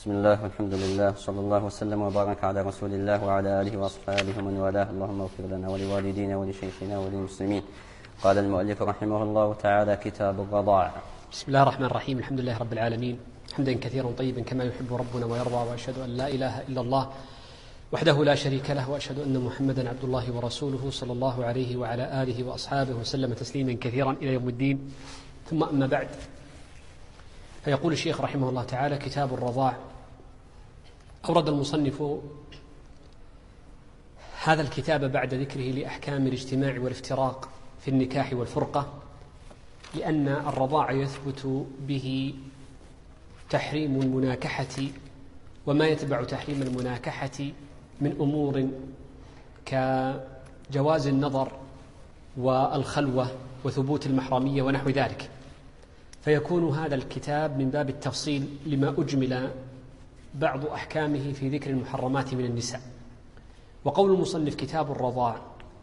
بسم الله والحمد لله صلى الله وسلم وبارك على رسول الله وعلى آله وأصحابه ومن والاه. اللهم اغفر لنا ولوالدينا ولشيخنا وللمسلمين. قال المؤلف رحمه الله تعالى: كتاب الرضاع. بسم الله الرحمن الرحيم. الحمد لله رب العالمين، حمدا كثيرا طيبا كما يحب ربنا ويرضى، وأشهد أن لا إله إلا الله وحده لا شريك له، وأشهد أن محمدا عبد الله ورسوله صلى الله عليه وعلى آله وأصحابه وسلم تسليما كثيرا إلى يوم الدين. ثم أما بعد، فيقول الشيخ رحمه الله تعالى: كتاب الرضاع. أورد المصنف هذا الكتاب بعد ذكره لأحكام الاجتماع والافتراق في النكاح والفرقة، لأن الرضاع يثبت به تحريم المناكحة وما يتبع تحريم المناكحة من أمور كجواز النظر والخلوة وثبوت المحرمية ونحو ذلك، فيكون هذا الكتاب من باب التفصيل لما أجمل بعض أحكامه في ذكر المحرمات من النساء. وقول المصنف كتاب الرضاع،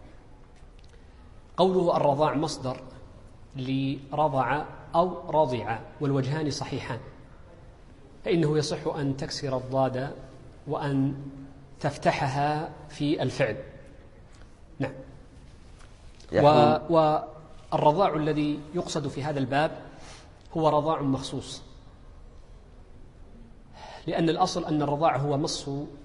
قوله الرضاع مصدر لرضع أو رضع، والوجهان صحيحان، فإنه يصح أن تكسر الضاد وأن تفتحها في الفعل. نعم. والرضاع الذي يقصد في هذا الباب هو رضاع مخصوص، لأن الأصل أن الرضاع هو مص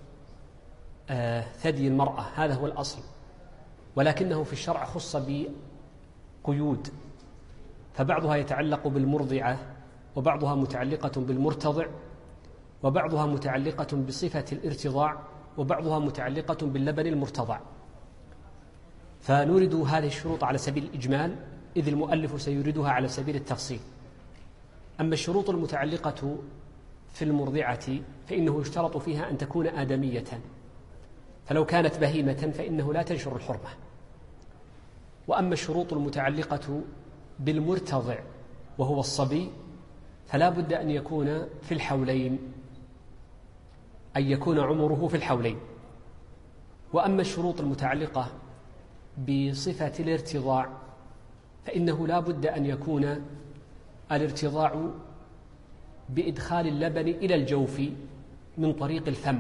ثدي المرأة، هذا هو الأصل، ولكنه في الشرع خص بقيود، فبعضها يتعلق بالمرضعة، وبعضها متعلقة بالمرتضع، وبعضها متعلقة بصفة الارتضاع، وبعضها متعلقة باللبن المرتضع. فنورد هذه الشروط على سبيل الإجمال، إذ المؤلف سيوردها على سبيل التفصيل. أما الشروط المتعلقة في المرضعة فإنه يشترط فيها أن تكون آدمية، فلو كانت بهيمة فإنه لا تنشر الحرمة. وأما الشروط المتعلقة بالمرتضع وهو الصبي فلا بد أن يكون في الحولين، أن يكون عمره في الحولين. وأما الشروط المتعلقة بصفة الارتضاع فإنه لا بد أن يكون الارتضاع بإدخال اللبن إلى الجوف من طريق الفم،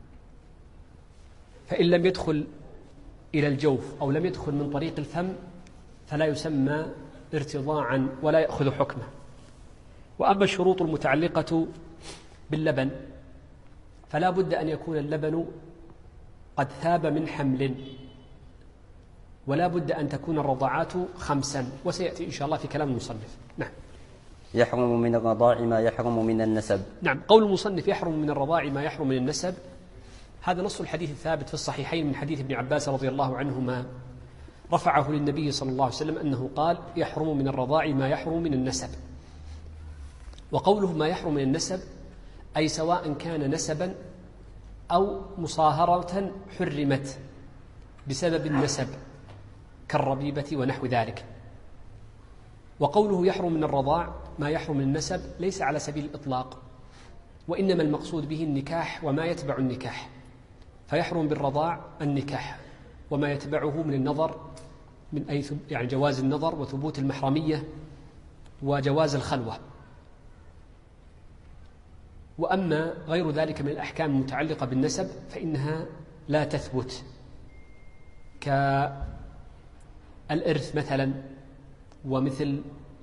فإن لم يدخل إلى الجوف أو لم يدخل من طريق الفم فلا يسمى ارتضاعا ولا يأخذ حكمه. وأما الشروط المتعلقة باللبن فلا بد أن يكون اللبن قد ثاب من حمل، ولا بد أن تكون الرضاعات 5، وسيأتي إن شاء الله في كلام المصنف. نعم. يحرم من الرضاع ما يحرم من النسب. نعم، قول المصنف يحرم من الرضاع ما يحرم من النسب، هذا نص الحديث الثابت في الصحيحين من حديث ابن عباس رضي الله عنهما، رفعه للنبي صلى الله عليه وسلم أنه قال: يحرم من الرضاع ما يحرم من النسب. وقوله ما يحرم من النسب أي سواء كان نسبا أو مصاهرة حرمت بسبب النسب كالربيبة ونحو ذلك. وقوله يحرم من الرضاع ما يحرم من النسب ليس على سبيل الإطلاق، وإنما المقصود به النكاح وما يتبع النكاح، فيحرم بالرضاع النكاح وما يتبعه من النظر، من أي يعني جواز النظر وثبوت المحرمية وجواز الخلوة. وأما غير ذلك من الأحكام المتعلقة بالنسب فإنها لا تثبت، كالإرث مثلا، ومثل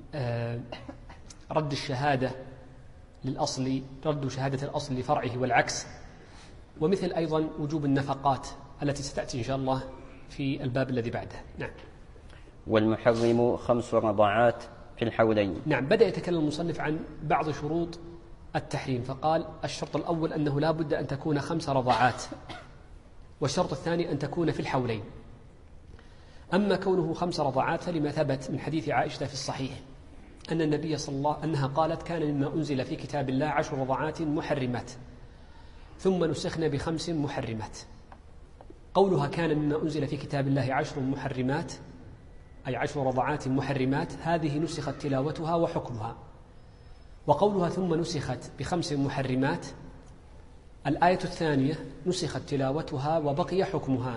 رد الشهادة للأصل، رد شهادة الأصل لفرعه والعكس، ومثل أيضا وجوب النفقات التي ستأتي إن شاء الله في الباب الذي بعده. نعم. والمحرم 5 رضعات في الحولين. نعم، بدأ يتكلم المصنف عن بعض شروط التحريم، فقال: الشرط الأول أنه لا بد أن تكون 5 رضعات، والشرط الثاني أن تكون في الحولين. أما كونه 5 رضعات فلما ثبت من حديث عائشة في الصحيح أن النبي صلى الله عليه وسلم أنها قالت: كان مما أنزل في كتاب الله 10 رضعات محرمات ثم نسخن ب5 محرمات. قولها كان مما أنزل في كتاب الله 10 محرمات أي 10 رضعات محرمات، هذه نسخت تلاوتها وحكمها. وقولها ثم نسخت ب5 محرمات، الآية الثانية نسخت تلاوتها وبقي حكمها.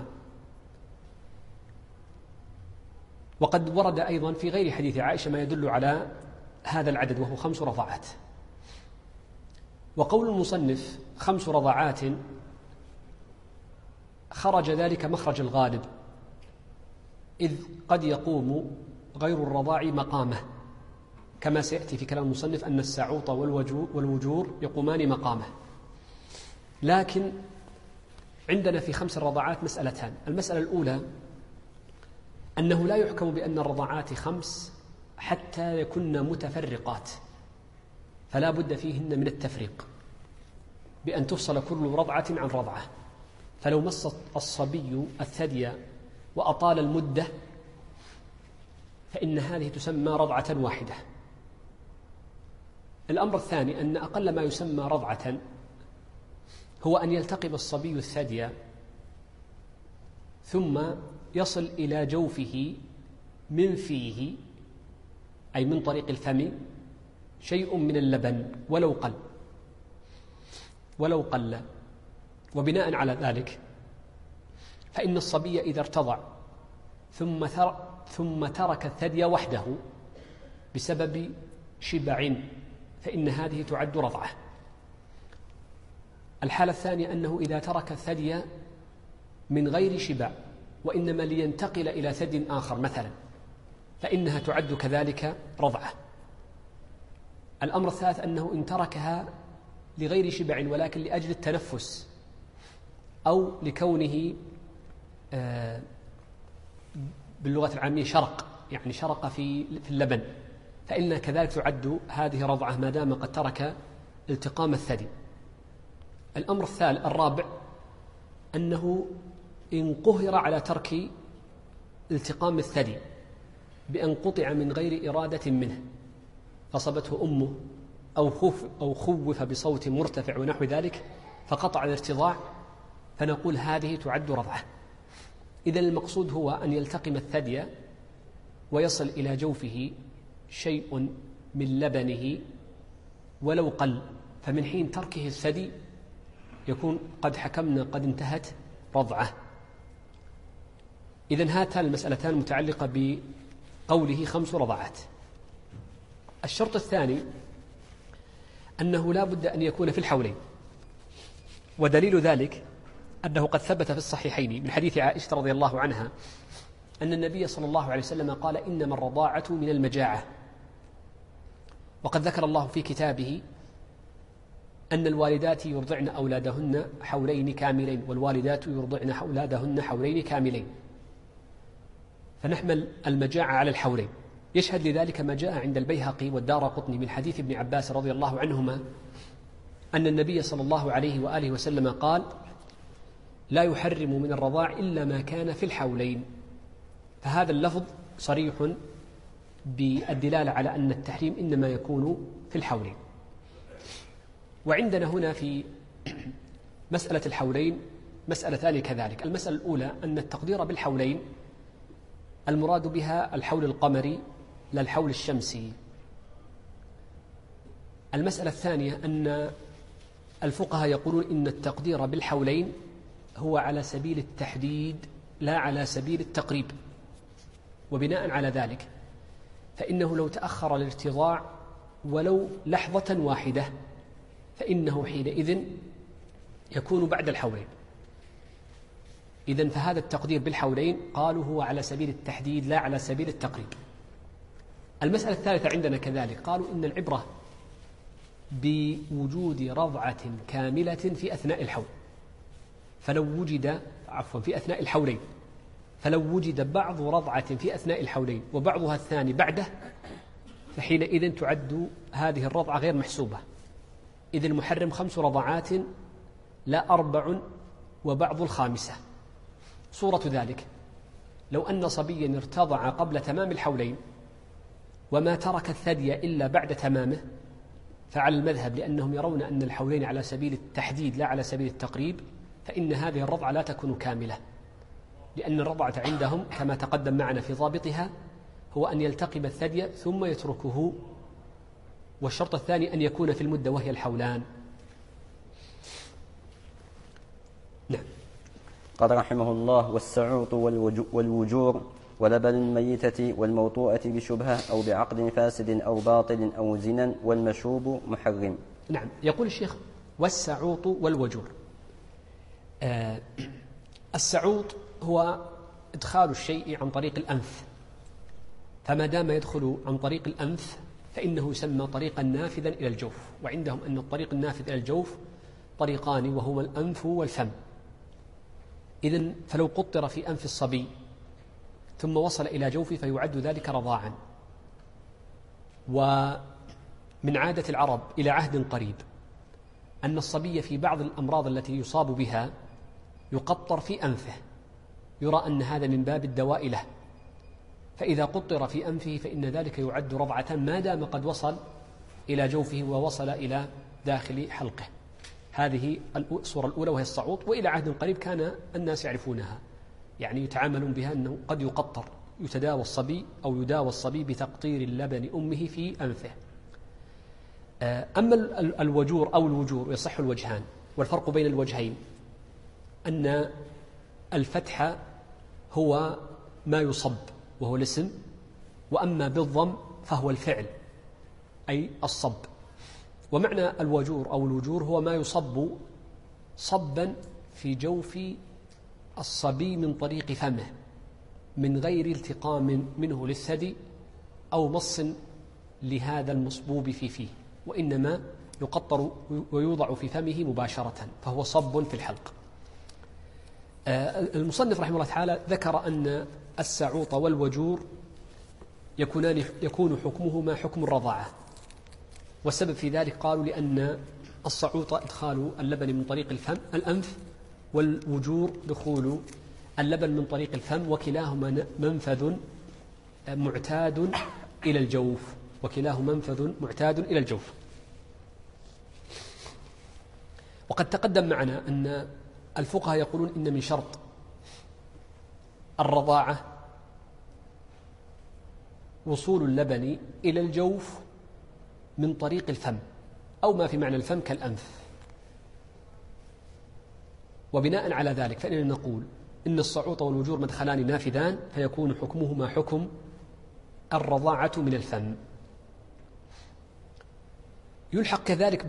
وقد ورد أيضا في غير حديث عائشة ما يدل على هذا العدد، وهو 5 رضعات. وقول المصنف 5 رضعات خرج ذلك مخرج الغالب، إذ قد يقوم غير الرضاع مقامه، كما سيأتي في كلام المصنف أن السعوط والوجور يقومان مقامه. لكن عندنا في 5 رضعات مسألتان. المسألة الأولى أنه لا يحكم بأن الرضعات 5 حتى يكن متفرقات، فلا بد فيهن من التفريق بأن تفصل كل رضعة عن رضعة. فلو مس الصبي الثدي وأطال المدة فإن هذه تسمى رضعة واحدة. الأمر الثاني أن أقل ما يسمى رضعة هو أن يلتقم الصبي الثدي ثم يصل إلى جوفه من فيه، أي من طريق الفم، شيء من اللبن ولو قل. وبناء على ذلك فإن الصبي إذا ارتضع ثم ترك الثدي وحده بسبب شبع فإن هذه تعد رضعة. الحالة الثانية أنه إذا ترك الثدي من غير شبع وإنما لينتقل إلى ثدي آخر مثلا فإنها تعد كذلك رضعة. الأمر الثالث أنه إن تركها لغير شبع ولكن لأجل التنفس أو لكونه باللغة العامية شرق، يعني شرق في اللبن، فإن كذلك تعد هذه رضعة ما دام قد ترك التقام الثدي. الأمر الرابع أنه إن قهر على ترك التقام الثدي بأن قطع من غير إرادة منه، فصبته أمه أو خوف بصوت مرتفع ونحو ذلك فقطع الارتضاع، فنقول هذه تعد رضعة. إذن المقصود هو أن يلتقم الثدي ويصل إلى جوفه شيء من لبنه ولو قل، فمن حين تركه الثدي يكون قد حكمنا قد انتهت رضعة. إذن هاتان المسألتان متعلقة بقوله 5 رضعات. الشرط الثاني أنه لا بد أن يكون في الحولين، ودليل ذلك أنه قد ثبت في الصحيحين من حديث عائشة رضي الله عنها أن النبي صلى الله عليه وسلم قال: إنما الرضاعة من المجاعة. وقد ذكر الله في كتابه أن الوالدات يرضعن أولادهن حولين كاملين، والوالدات يرضعن أولادهن حولين كاملين، فنحمل المجاعة على الحولين. يشهد لذلك ما جاء عند البيهقي والدارقطني من حديث ابن عباس رضي الله عنهما أن النبي صلى الله عليه وآله وسلم قال: لا يحرم من الرضاع إلا ما كان في الحولين. فهذا اللفظ صريح بالدلالة على أن التحريم إنما يكون في الحولين. وعندنا هنا في مسألة الحولين مسألتان كذلك. المسألة الأولى أن التقدير بالحولين المراد بها الحول القمري لا الحول الشمسي. المسألة الثانية أن الفقهاء يقولون إن التقدير بالحولين هو على سبيل التحديد لا على سبيل التقريب، وبناء على ذلك فإنه لو تأخر الارتضاع ولو لحظة واحدة فإنه حينئذ يكون بعد الحولين. إذن فهذا التقدير بالحولين قالوا هو على سبيل التحديد لا على سبيل التقريب. المسألة الثالثة عندنا كذلك قالوا إن العبرة بوجود رضعة كاملة في أثناء الحول، فلو وجد في أثناء الحولين، فلو وجد بعض رضعة في أثناء الحولين وبعضها الثاني بعده فحينئذ تعد هذه الرضعة غير محسوبة. إذ المحرم 5 رضعات لا 4 وبعض الخامسة. صورة ذلك لو أن صبيا ارتضع قبل تمام الحولين وما ترك الثدي إلا بعد تمامه، فعلى المذهب لأنهم يرون أن الحولين على سبيل التحديد لا على سبيل التقريب، فإن هذه الرضعة لا تكون كاملة، لأن الرضعة عندهم كما تقدم معنا في ضابطها هو أن يلتقم الثدي ثم يتركه، والشرط الثاني أن يكون في المدة وهي الحولان. نعم. قال رحمه الله: والسعوط والوجور ولبن الميتة والموطوءة بشبهة أو بعقد فاسد أو باطل أو زنا والمشوب محرم. نعم. يقول الشيخ: والسعوط والوجور. السعوط هو إدخال الشيء عن طريق الأنف، فما دام يدخل عن طريق الأنف فإنه يسمى طريقا نافذا إلى الجوف. وعندهم أن الطريق النافذ إلى الجوف طريقان، وهما الأنف والفم. إذن فلو قطر في أنف الصبي ثم وصل إلى جوفه فيعد ذلك رضاعا. ومن عادة العرب إلى عهد قريب أن الصبي في بعض الأمراض التي يصاب بها يقطر في أنفه، يرى أن هذا من باب الدواء له، فإذا قطر في أنفه فإن ذلك يعد رضعة ما دام قد وصل إلى جوفه ووصل إلى داخل حلقه. هذه الصورة الأولى وهي الصعوط. وإلى عهد قريب كان الناس يعرفونها، يعني يتعاملون بها أنه قد يقطر، يتداوى الصبي أو يداوى الصبي بتقطير اللبن أمه في أنفه. أما الوجور أو الوجور يصح الوجهان، والفرق بين الوجهين أن الفتح هو ما يصب وهو الاسم، وأما بالضم فهو الفعل أي الصب. ومعنى الوجور أو الوجور هو ما يصب صبا في جوف الصبي من طريق فمه من غير التقام منه للثدي أو مص لهذا المصبوب في فيه، وإنما يقطر ويوضع في فمه مباشرة، فهو صب في الحلق. المصنف رحمه الله تعالى ذكر أن السعوط والوجور يكون حكمهما حكم الرضاعة، والسبب في ذلك قالوا لأن الصعوط إدخال اللبن من طريق الأنف، والوجور دخول اللبن من طريق الفم، وكلاهما منفذ معتاد إلى الجوف، وكلاهما منفذ معتاد إلى الجوف. وقد تقدم معنا أن الفقهاء يقولون إن من شرط الرضاعة وصول اللبن إلى الجوف من طريق الفم أو ما في معنى الفم كالأنف. وبناء على ذلك فإننا نقول إن الصعوط والوجور مدخلان نافذان، فيكون حكمهما حكم الرضاعة من الفم. يلحق كذلك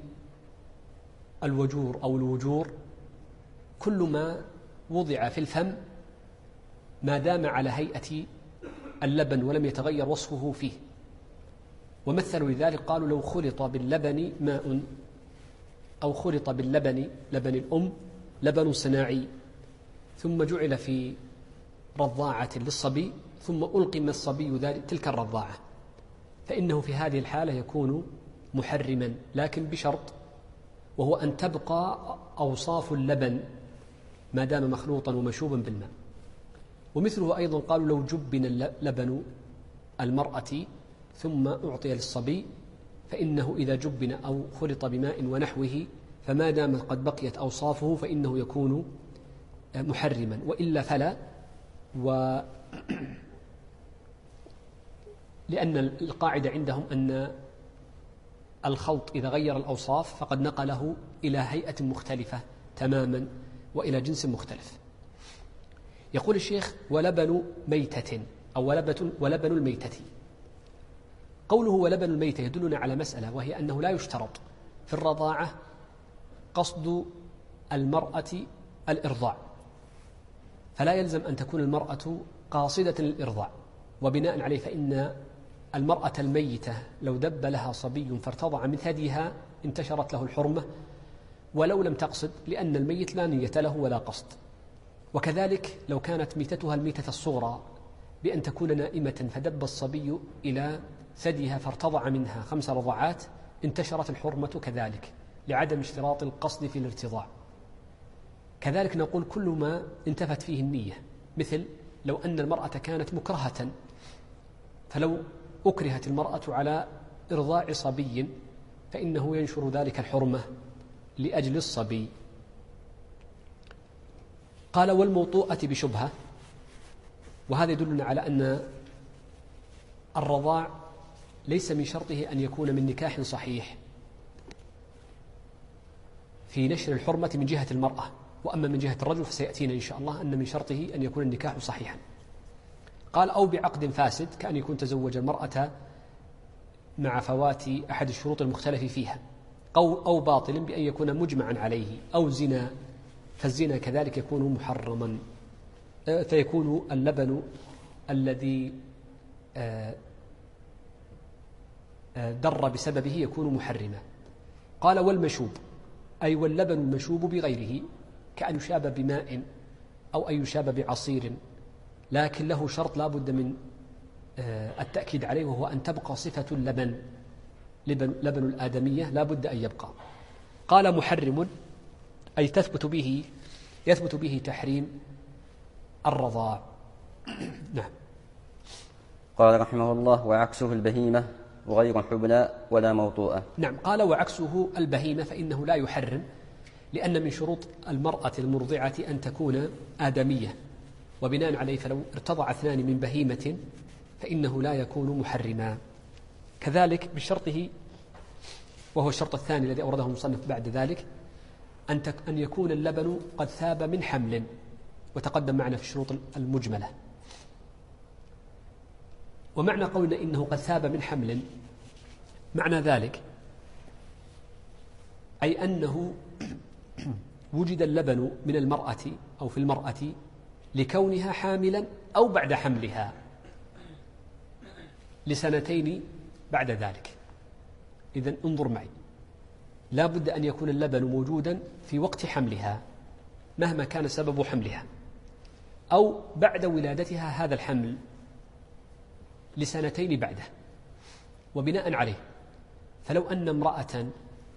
بالوجور أو الوجور كل ما وضع في الفم ما دام على هيئة اللبن ولم يتغير وصفه فيه. ومثلوا لذلك قالوا: لو خلط باللبن ماء أو خلط باللبن لبن الأم لبن صناعي ثم جعل في رضاعة للصبي ثم ألقم الصبي تلك الرضاعة، فإنه في هذه الحالة يكون محرما، لكن بشرط، وهو أن تبقى أوصاف اللبن ما دام مخلوطا ومشوبا بالماء. ومثله أيضا قالوا: لو جبن لبن المرأة ثم أعطي للصبي فإنه إذا جبن أو خلط بماء ونحوه فما دام قد بقيت أوصافه فإنه يكون محرما، وإلا فلا. لأن القاعدة عندهم أن الخلط إذا غير الأوصاف فقد نقله إلى هيئة مختلفة تماما وإلى جنس مختلف. يقول الشيخ: ولبن ميتة أو ولبن الميتة. قوله ولبن الميتة يدلنا على مسألة، وهي أنه لا يشترط في الرضاعة قصد المرأة الإرضاع، فلا يلزم أن تكون المرأة قاصدة للإرضاع. وبناء عليه فإن المرأة الميتة لو دب لها صبي فارتضع من ثديها انتشرت له الحرمة ولو لم تقصد، لأن الميت لا نية له ولا قصد. وكذلك لو كانت ميتتها الميتة الصغرى بأن تكون نائمة فدب الصبي إلى ثديها فارتضع منها 5 رضعات انتشرت الحرمة كذلك، لعدم اشتراط القصد في الارتضاع. كذلك نقول كل ما انتفت فيه النية، مثل لو أن المرأة كانت مكرهة، فلو أكرهت المرأة على إرضاع صبي فإنه ينشر ذلك الحرمة لأجل الصبي. قال: والموطوءة بشبهة. وهذا يدلنا على أن الرضاع ليس من شرطه أن يكون من نكاح صحيح في نشر الحرمة من جهة المرأة، وأما من جهة الرجل فسيأتينا إن شاء الله أن من شرطه أن يكون النكاح صحيحا. قال: أو بعقد فاسد، كأن يكون تزوج المرأة مع فوات أحد الشروط المختلف فيها. أو باطل بأن يكون مجمعا عليه أو زنا، فالزنا كذلك يكون محرما، فيكون اللبن الذي در بسببه يكون محرما. قال والمشوب، أي واللبن المشوب بغيره، كأن يشاب بماء أو أن يشاب بعصير، لكن له شرط لا بد من التأكيد عليه، وهو أن تبقى صفة اللبن، لبن الآدمية لا بد أن يبقى. قال محرم، أي يثبت به تحريم الرضاع. نعم. قال رحمه الله: وعكسه البهيمة وغير حبلى ولا موطوءة. نعم. قال وعكسه البهيمة، فإنه لا يحرم، لأن من شروط المرأة المرضعة أن تكون آدمية، وبناء عليه فلو ارتضع اثنان من بهيمة فإنه لا يكون محرما. كذلك بشرطه، وهو الشرط الثاني الذي أورده المصنف بعد ذلك، أن يكون اللبن قد ثاب من حمل، وتقدم معنا في الشروط المجملة. ومعنى قولنا إنه قد ثاب من حمل، معنى ذلك أي أنه وجد اللبن من المرأة أو في المرأة لكونها حاملا أو بعد حملها لسنتين بعد ذلك. إذن انظر معي، لا بد أن يكون اللبن موجودا في وقت حملها مهما كان سبب حملها، أو بعد ولادتها هذا الحمل لسنتين بعده. وبناء عليه فلو أن امرأة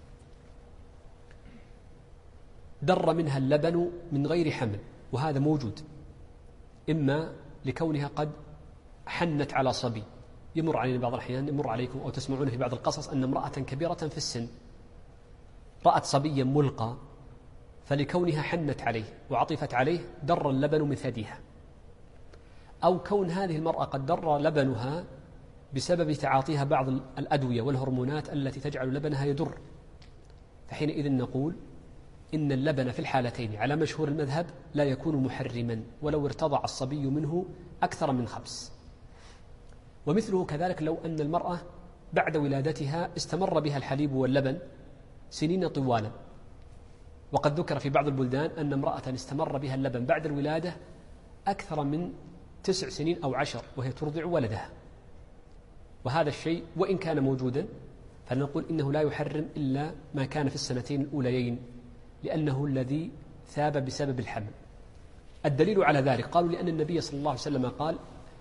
در منها اللبن من غير حمل، وهذا موجود، إما لكونها قد حنت على صبي، يمر علينا بعض الأحيان، يمر عليكم أو تسمعون في بعض القصص أن امرأة كبيرة في السن رأت صبيا ملقى، فلكونها حنت عليه وعطفت عليه در اللبن من ثديها. أو كون هذه المرأة قد در لبنها بسبب تعاطيها بعض الأدوية والهرمونات التي تجعل لبنها يدر، فحينئذ نقول إن اللبن في الحالتين على مشهور المذهب لا يكون محرما ولو ارتضع الصبي منه أكثر من 5. ومثله كذلك لو أن المرأة بعد ولادتها استمر بها الحليب واللبن سنين طوالا، وقد ذكر في بعض البلدان أن امرأة استمر بها اللبن بعد الولادة أكثر من 9 سنين أو 10 وهي ترضع ولدها، وهذا الشيء وإن كان موجودا فنقول إنه لا يحرم إلا ما كان في السنتين الأوليين، لأنه الذي ثاب بسبب الحمل. الدليل على ذلك قالوا لأن النبي صلى الله عليه وسلم قال: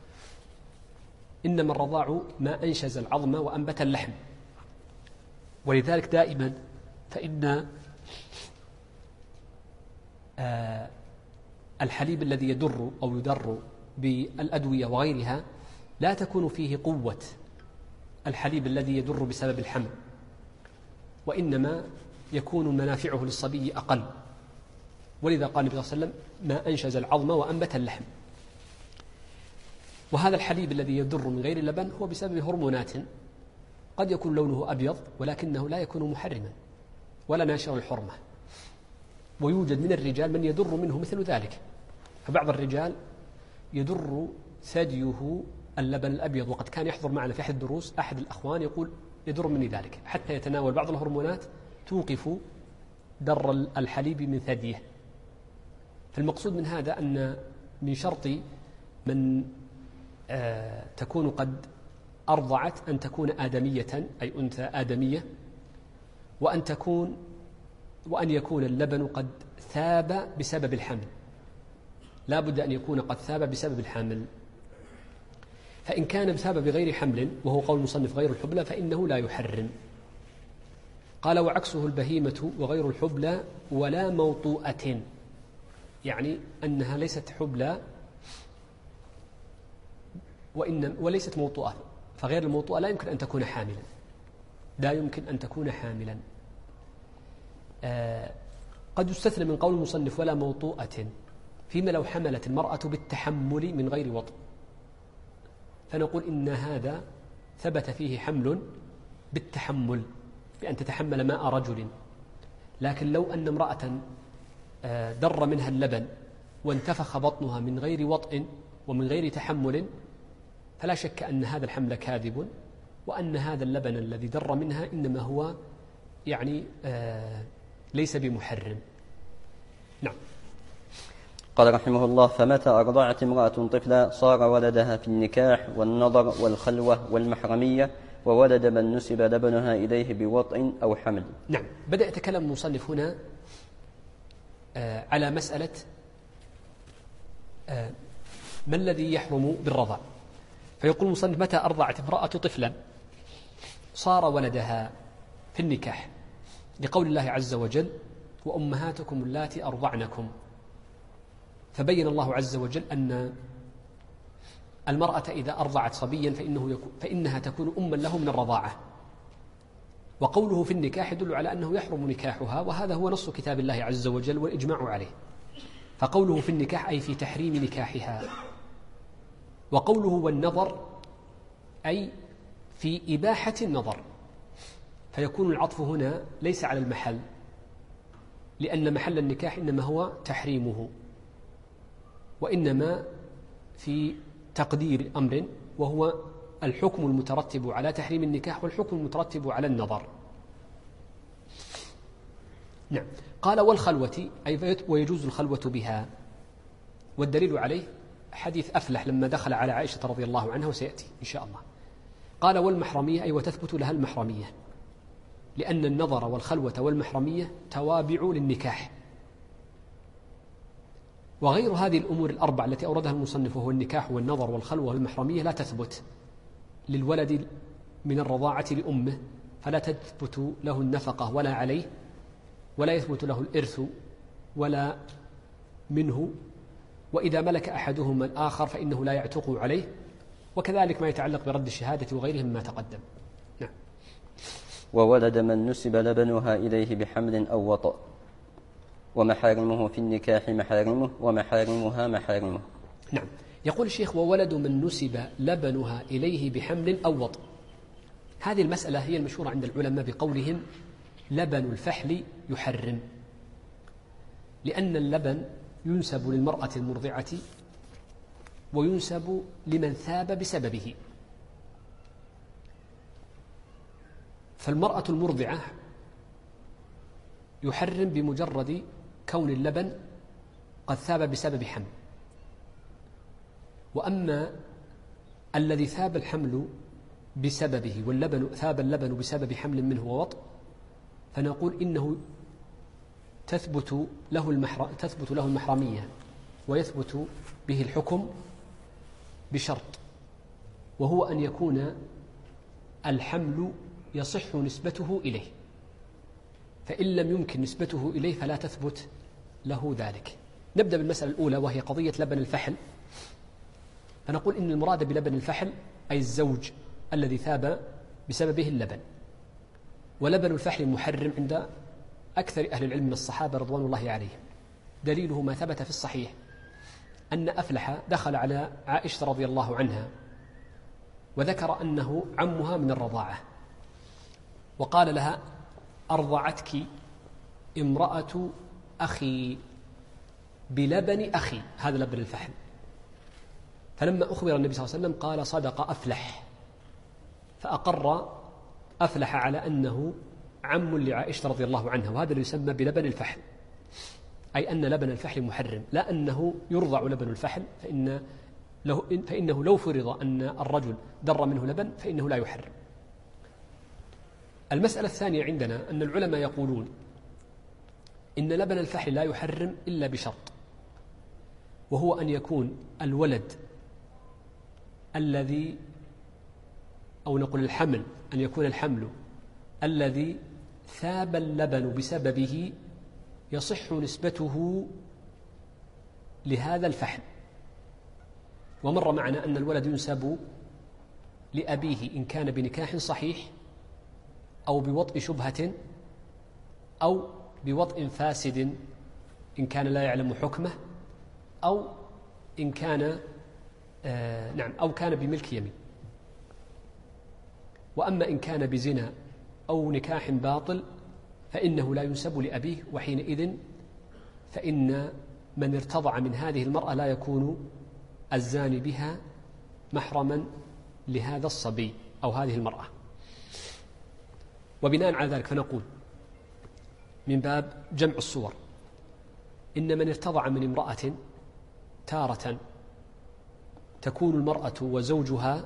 إنما الرضاع ما أنشز العظم وأنبت اللحم. ولذلك دائما فإن الحليب الذي يدر أو يدر بالأدوية وغيرها لا تكون فيه قوة الحليب الذي يدر بسبب الحمل، وإنما يكون منافعه للصبي أقل. ولذا قال النبي صلى الله عليه وسلم: ما أنشز العظم وأنبت اللحم. وهذا الحليب الذي يدر من غير اللبن هو بسبب هرمونات قد يكون لونه أبيض ولكنه لا يكون محرما ولا ناشر الحرمة. ويوجد من الرجال من يدر منه مثل ذلك، فبعض الرجال يدر ثديه اللبن الأبيض، وقد كان يحضر معنا في أحد الدروس أحد الأخوان يقول: يدر مني ذلك، حتى يتناول بعض الهرمونات توقف در الحليب من ثديه. فالمقصود من هذا أن من شرط من تكون قد أرضعت أن تكون آدمية، أي أنثى آدمية، وأن يكون اللبن قد ثاب بسبب الحمل، لا بد أن يكون قد ثاب بسبب الحمل. فإن كان ثاب بغير حمل، وهو قول المصنف غير الحبلى، فإنه لا يحرم. قال: وعكسه البهيمة وغير الحبلى ولا موطوءة، يعني أنها ليست حبلى وليست موطوءة، فغير الموطوءة لا يمكن أن تكون حاملا، لا يمكن أن تكون حاملا. قد يستثنى من قول المصنف ولا موطوءة فيما لو حملت المرأة بالتحمل من غير وطء، فنقول إن هذا ثبت فيه حمل بالتحمل بأن تتحمل ماء رجل. لكن لو أن امرأة در منها اللبن وانتفخ بطنها من غير وطء ومن غير تحمل، فلا شك أن هذا الحمل كاذب، وأن هذا اللبن الذي در منها إنما هو يعني ليس بمحرم. نعم. قال رحمه الله: فمتى أرضعت امرأة طفلا صار ولدها في النكاح والنظر والخلوة والمحرمية وولد من نسب لبنها إليه بوطء أو حمل. نعم. بدأ يتكلم المصنف هنا على مسألة ما الذي يحرم بالرضاع. فيقول المصنف: متى أرضعت امرأة طفلا صار ولدها في النكاح، لقول الله عز وجل: وأمهاتكم اللاتي أرضعنكم. فبين الله عز وجل أن المرأة إذا أرضعت صبيا فإنها تكون أما له من الرضاعة. وقوله في النكاح يدل على أنه يحرم نكاحها، وهذا هو نص كتاب الله عز وجل والإجماع عليه. فقوله في النكاح أي في تحريم نكاحها، وقوله والنظر أي في إباحة النظر، فيكون العطف هنا ليس على المحل، لأن محل النكاح إنما هو تحريمه، وإنما في تقدير أمر، وهو الحكم المترتب على تحريم النكاح والحكم المترتب على النظر. نعم. قال: والخلوة أي ويجوز الخلوة بها. والدليل عليه حديث أفلح لما دخل على عائشة رضي الله عنها، وسيأتي إن شاء الله. قال: والمحرمية أي وتثبت لها المحرمية، لأن النظر والخلوة والمحرمية توابع للنكاح. وغير هذه الأمور الأربع التي أوردها المصنف، وهو النكاح والنظر والخلوة والمحرمية، لا تثبت للولد من الرضاعة لأمه، فلا تثبت له النفقة ولا عليه، ولا يثبت له الإرث ولا منه، وإذا ملك أحدهما الآخر فإنه لا يعتق عليه، وكذلك ما يتعلق برد الشهادة وغيره مما تقدم. نعم. وولد من نسب لبنها إليه بحمل أو وطأ، ومحارمه في النكاح محارمه، ومحارمها محارمه. نعم. يقول الشيخ: وولد من نسب لبنها إليه بحمل أو وطأ. هذه المسألة هي المشهورة عند العلماء بقولهم لبن الفحل يحرم، لأن اللبن ينسب للمرأة المرضعة وينسب لمن ثاب بسببه. فالمرأة المرضعة يحرم بمجرد كون اللبن قد ثاب بسبب حمل. وأما الذي ثاب الحمل بسببه واللبن ثاب اللبن بسبب حمل منه ووطء، فنقول إنه تثبت له المحرمية ويثبت به الحكم بشرط، وهو أن يكون الحمل يصح نسبته إليه، فإن لم يمكن نسبته إليه فلا تثبت له ذلك. نبدأ بالمسألة الأولى، وهي قضية لبن الفحل. فنقول إن المراد بلبن الفحل أي الزوج الذي ثاب بسببه اللبن. ولبن الفحل محرم عند أكثر أهل العلم من الصحابة رضوان الله عليهم. دليله ما ثبت في الصحيح أن أفلح دخل على عائشة رضي الله عنها وذكر أنه عمها من الرضاعة، وقال لها: أرضعتك امرأة أخي بلبن أخي، هذا لبن الفحل. فلما أخبر النبي صلى الله عليه وسلم قال: صدق أفلح، فأقر أفلح على أنه عم لعائشة رضي الله عنها، وهذا اللي يسمى بلبن الفحل، أي أن لبن الفحل محرم، لا أنه يرضع لبن الفحل، فإنه لو فرض أن الرجل در منه لبن فإنه لا يحرم. المسألة الثانية عندنا أن العلماء يقولون إن لبن الفحل لا يحرم إلا بشرط، وهو أن يكون الولد الذي، أو نقول الحمل، أن يكون الحمل الذي ثاب اللبن بسببه يصح نسبته لهذا الفحل. ومر معنا أن الولد ينسب لأبيه إن كان بنكاح صحيح، أو بوطء شبهة، أو بوطء فاسد إن كان لا يعلم حكمه، أو إن كان أو كان بملك يمين. وأما إن كان بزنا أو نكاح باطل فإنه لا ينسب لأبيه، وحينئذ فإن من ارتضع من هذه المرأة لا يكون الزاني بها محرما لهذا الصبي أو هذه المرأة. وبناء على ذلك فنقول من باب جمع الصور. إن من ارتضع من امرأة تارة تكون المرأة وزوجها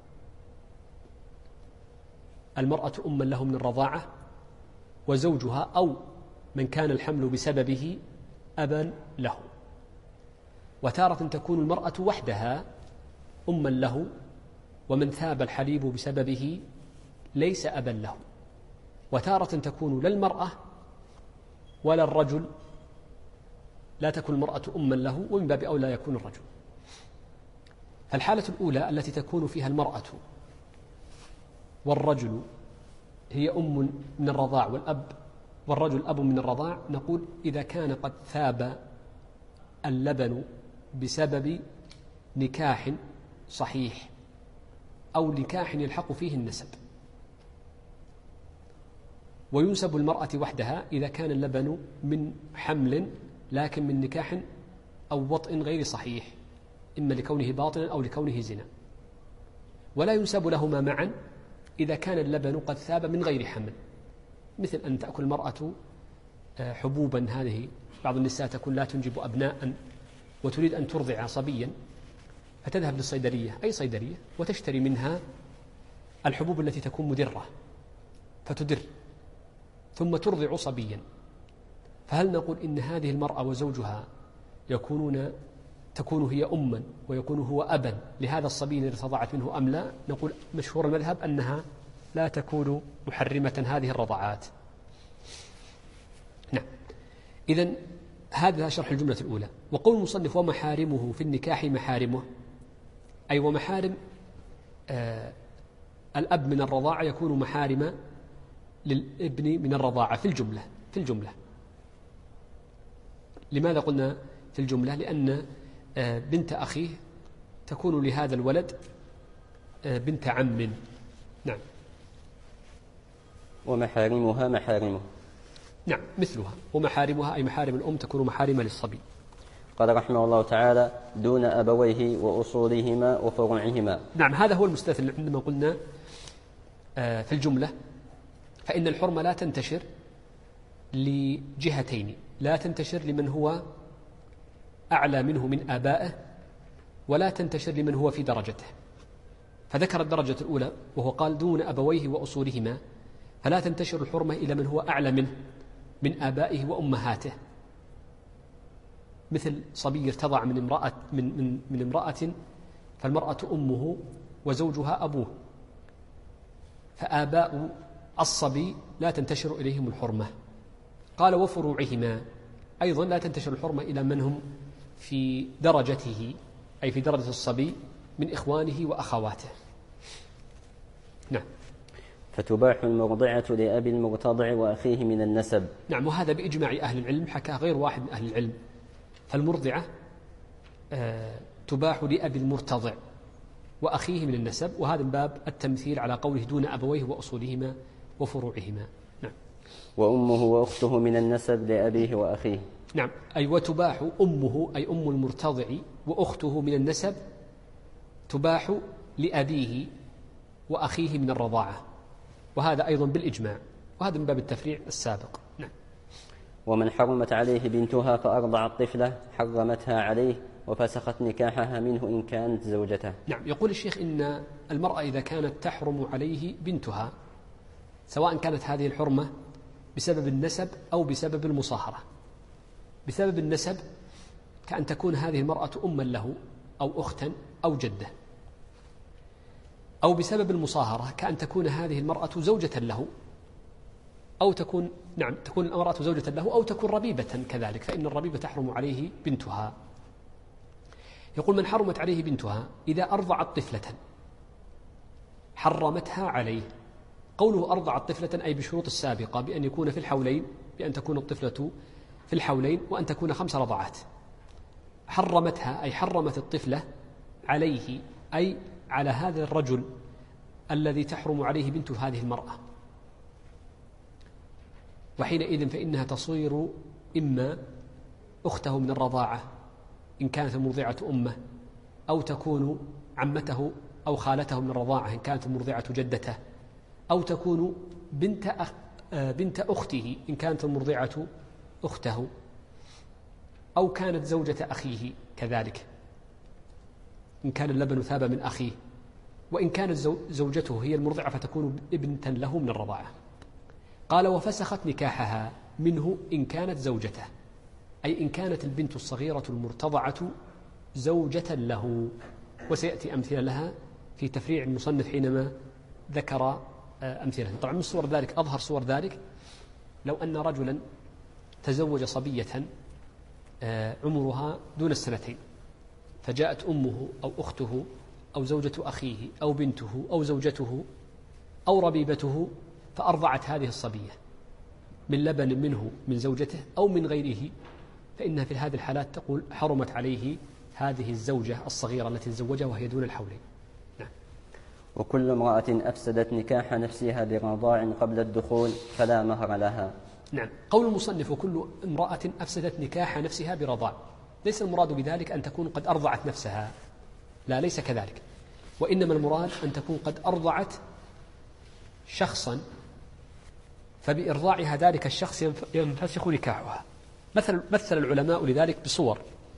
المرأة أما له من الرضاعة وزوجها أو من كان الحمل بسببه أبا له، وتارة تكون المرأة وحدها أما له ومن ثاب الحليب بسببه ليس أبا له، وتارة تكون لا المرأة ولا الرجل، لا تكون المرأة أما له ومن باب أولى يكون الرجل. فالحالة الأولى التي تكون فيها المرأة والرجل هي أم من الرضاع والرجل أب من الرضاع، نقول إذا كان قد ثاب اللبن بسبب نكاح صحيح أو نكاح يلحق فيه النسب. وينسب المرأة وحدها إذا كان اللبن من حمل لكن من نكاح أو وطء غير صحيح، إما لكونه باطلا أو لكونه زنا. ولا ينسب لهما معا إذا كان اللبن قد ثاب من غير حمل، مثل أن تأكل المرأة حبوبا، هذه بعض النساء تكون لا تنجب أبناء وتريد أن ترضع صبيا، فتذهب للصيدلية أي صيدلية وتشتري منها الحبوب التي تكون مدرة فتدر ثم ترضع صبيا. فهل نقول إن هذه المرأة وزوجها تكون هي أما ويكون هو أبا لهذا الصبي الذي ارتضعت منه أم لا؟ نقول مشهور المذهب أنها لا تكون محرمة هذه الرضعات. نعم. إذن هذا شرح الجملة الأولى. وقول المصنف ومحارمه في النكاح محارمه، أي ومحارم الأب من الرضاعة يكون محارم للابن من الرضاعة في الجملة. لماذا قلنا في الجملة؟ لأن بنت أخيه تكون لهذا الولد بنت عم. نعم. ومحارمها محارمه. نعم مثلها. ومحارمها أي محارم الأم تكون محارم للصبي. قال رحمه الله تعالى دون أبويه وأصولهما وفروعهما. نعم هذا هو المستثنى عندما قلنا في الجملة، فإن الحرمة لا تنتشر لجهتين، لا تنتشر لمن هو أعلى منه من آبائه ولا تنتشر لمن هو في درجته. فذكر الدرجة الأولى وهو قال دون أبويه وأصولهما، فلا تنتشر الحرمة إلى من هو أعلى منه من آبائه وأمهاته، مثل صبي ارتضع من امرأة فالمرأة أمه وزوجها أبوه، فآباء الصبي لا تنتشر إليهم الحرمة. قال وفروعهما أيضا لا تنتشر الحرمة إلى من هم في درجته أي في درجة الصبي من إخوانه وأخواته. نعم. فتباح المرضعة لأبي المرتضع وأخيه من النسب. نعم وهذا بإجماع أهل العلم، حكى غير واحد من أهل العلم. فالمرضعة تباح لأبي المرتضع وأخيه من النسب، وهذا من باب التمثيل على قوله دون أبويه وأصولهما وفروعهما. نعم. وأمه وأخته من النسب لأبيه وأخيه. نعم أي وتباح أمه أي أم المرتضع وأخته من النسب تباح لأبيه وأخيه من الرضاعة، وهذا أيضا بالإجماع، وهذا من باب التفريع السابق. نعم. ومن حرمت عليه بنتها فأرضع الطفلة حرمتها عليه وفسخت نكاحها منه إن كانت زوجته. نعم. يقول الشيخ إن المرأة إذا كانت تحرم عليه بنتها، سواء كانت هذه الحرمة بسبب النسب أو بسبب المصاهرة. بسبب النسب كأن تكون هذه المرأة أما له أو أختا أو جدة، أو بسبب المصاهرة كأن تكون هذه المرأة زوجة له أو تكون المرأة زوجة له أو تكون ربيبة كذلك، فإن الربيبة تحرم عليه بنتها. يقول من حرمت عليه بنتها إذا أرضعت طفلة حرمتها عليه. قوله أرضعت طفلة أي بشروط السابقة، بأن يكون في الحولين، بأن تكون الطفلة في الحولين وأن تكون 5 رضعات. حرمتها أي حرمت الطفلة عليه أي على هذا الرجل الذي تحرم عليه بنت هذه المرأة، وحينئذ فإنها تصير إما أخته من الرضاعة إن كانت المرضعة أمه، أو تكون عمته أو خالته من الرضاعة إن كانت المرضعة جدته، أو تكون بنت بنت أخته إن كانت المرضعة أخته، أو كانت زوجة أخيه كذلك إن كان اللبن ثاب من أخيه، وإن كانت زوجته هي المرضعة فتكون ابنة له من الرضاعة. قال وفسخت نكاحها منه إن كانت زوجته، أي إن كانت البنت الصغيرة المرتضعة زوجة له، وسيأتي أمثلة لها في تفريع المصنف حينما ذكر أمثلة. طبعا من صور ذلك أظهر صور ذلك لو أن رجلا تزوج صبية عمرها دون السنتين، فجاءت أمه أو أخته أو زوجة أخيه أو بنته أو زوجته أو ربيبته فأرضعت هذه الصبية من لبن منه من زوجته أو من غيره، فإنها في هذه الحالات تقول حرمت عليه هذه الزوجة الصغيرة التي تزوجها وهي دون الحولين. نعم. وكل امرأة أفسدت نكاح نفسها برضاع قبل الدخول فلا مهر لها. نعم. قول المصنف وكل امرأة أفسدت نكاح نفسها برضاع، ليس المراد بذلك أن تكون قد أرضعت نفسها، لا ليس كذلك، وإنما المراد أن تكون قد أرضعت شخصا فبإرضاعها ذلك الشخص ينفسخ نكاحها. مثل العلماء لذلك بصور،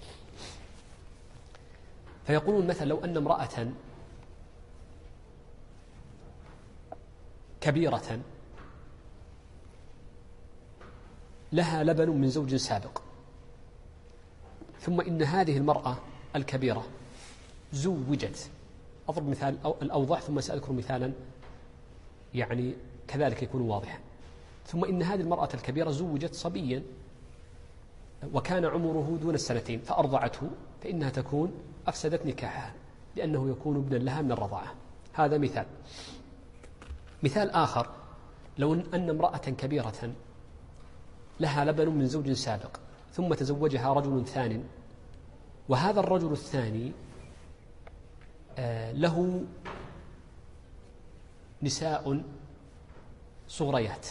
فيقولون مثلا لو أن امرأة كبيرة لها لبن من زوج سابق، ثم إن هذه المرأة الكبيرة زوجت، أضرب مثال الأوضح ثم سأذكر مثالا يعني كذلك يكون واضحا، ثم إن هذه المرأة الكبيرة زوجت صبيا وكان عمره دون السنتين فأرضعته، فإنها تكون أفسدت نكاحها لأنه يكون ابنا لها من الرضاعة. هذا مثال. مثال آخر لو أن امرأة كبيرة لها لبن من زوج سابق ثم تزوجها رجل ثان، وهذا الرجل الثاني له نساء صغريات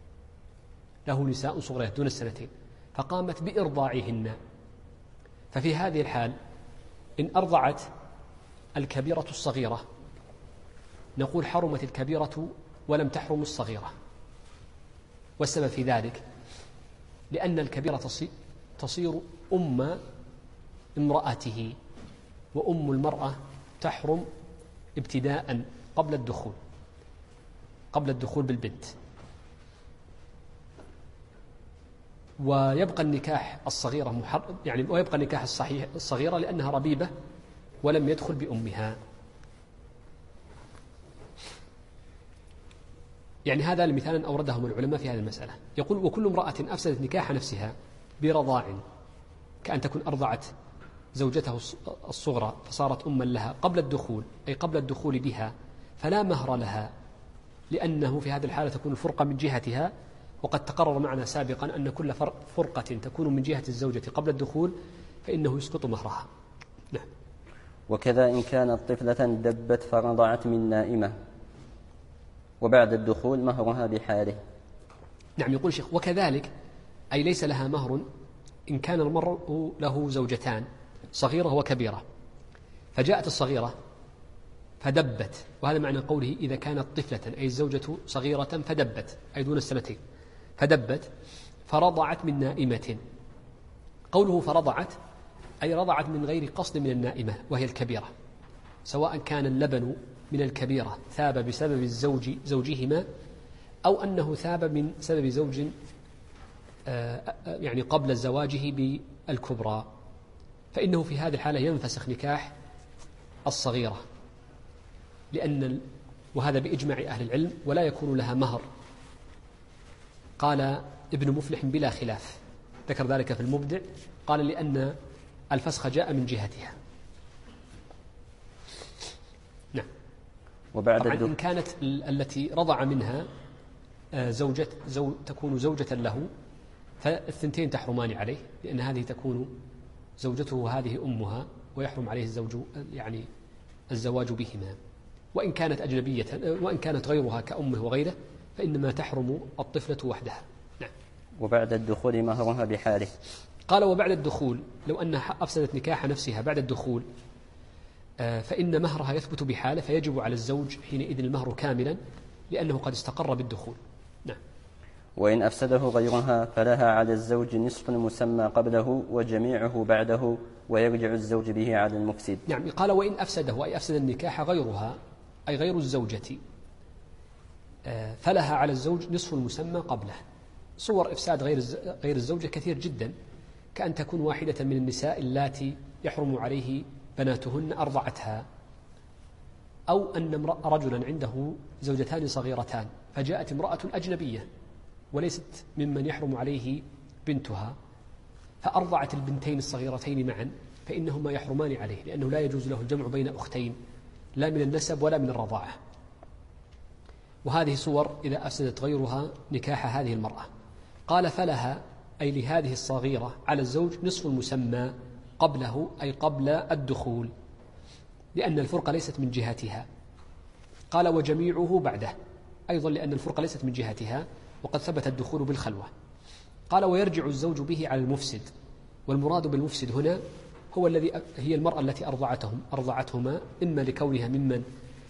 دون السنتين، فقامت بإرضاعهن، ففي هذه الحال إن أرضعت الكبيرة الصغيرة نقول حرمت الكبيرة ولم تحرم الصغيرة، والسبب في ذلك لأن الكبيرة تصير أم امرأته، وأم المرأة تحرم ابتداء قبل الدخول بالبنت، ويبقى النكاح الصغيرة ويبقى النكاح الصغيرة لأنها ربيبة ولم يدخل بأمها. يعني هذا المثال أوردهم العلماء في هذه المسألة. يقول وكل امرأة أفسدت نكاح نفسها برضاع، كأن تكون أرضعت زوجته الصغرى فصارت أما لها قبل الدخول، أي قبل الدخول بها، فلا مهر لها، لأنه في هذه الحالة تكون الفرقة من جهتها، وقد تقرر معنا سابقا أن كل فرقة تكون من جهة الزوجة قبل الدخول فإنه يسقط مهرها. نعم. وكذا إن كانت طفلة دبت فرضعت من نائمة وبعد الدخول مهرها بحاله. نعم. يقول الشيخ وكذلك أي ليس لها مهر إن كان المرء له زوجتان صغيرة وكبيرة، فجاءت الصغيرة فدبت، وهذا معنى قوله إذا كانت طفلة أي الزوجة صغيرة فدبت أي دون السنتين، فدبت فرضعت من نائمة. قوله فرضعت أي رضعت من غير قصد من النائمة وهي الكبيرة، سواء كان اللبن من الكبيرة ثاب بسبب زوجهما أو أنه ثاب من سبب زوج يعني قبل زواجه بالكبرى، فإنه في هذه الحالة ينفسخ نكاح الصغيرة، وهذا بإجماع أهل العلم، ولا يكون لها مهر. قال ابن مفلح بلا خلاف، ذكر ذلك في المبدع، قال لأن الفسخ جاء من جهتها. نعم. طبعا إن كانت التي رضع منها تكون زوجة له فالثنتين تحرمان عليه، لأن هذه تكون زوجته وهذه أمها، ويحرم عليه الزواج بهما. وإن كانت أجنبية وإن كانت غيرها كأمه وغيره فإنما تحرم الطفلة وحدها. نعم. وبعد الدخول مهرها بحاله. قال وبعد الدخول لو أنها أفسدت نكاح نفسها بعد الدخول فإن مهرها يثبت بحاله، فيجب على الزوج حينئذ المهر كاملا لأنه قد استقر بالدخول. نعم. وإن أفسده غيرها فلها على الزوج نصف المسمى قبله وجميعه بعده، ويرجع الزوج به على المفسد. نعم، قال وإن أفسده أي أفسد النكاح غيرها أي غير الزوجة فلها على الزوج نصف المسمى قبله. صور إفساد غير الزوجة كثير جدا، كأن تكون واحدة من النساء اللاتي يحرم عليه بناتهن أرضعتها، أو أن رجلا عنده زوجتان صغيرتان فجاءت امرأة أجنبية وليست ممن يحرم عليه بنتها فأرضعت البنتين الصغيرتين معا، فإنهما يحرمان عليه، لأنه لا يجوز له الجمع بين أختين لا من النسب ولا من الرضاعة. وهذه صور إذا أفسدت غيرها نكاح هذه المرأة. قال فلها أي لهذه الصغيرة على الزوج نصف المسمى قبله أي قبل الدخول، لأن الفرقة ليست من جهتها. قال وجميعه بعده أيضا لأن الفرقة ليست من جهتها وقد ثبت الدخول بالخلوة. قال ويرجع الزوج به على المفسد، والمراد بالمفسد هنا هو هي المرأة التي أرضعتهما، إما لكونها ممن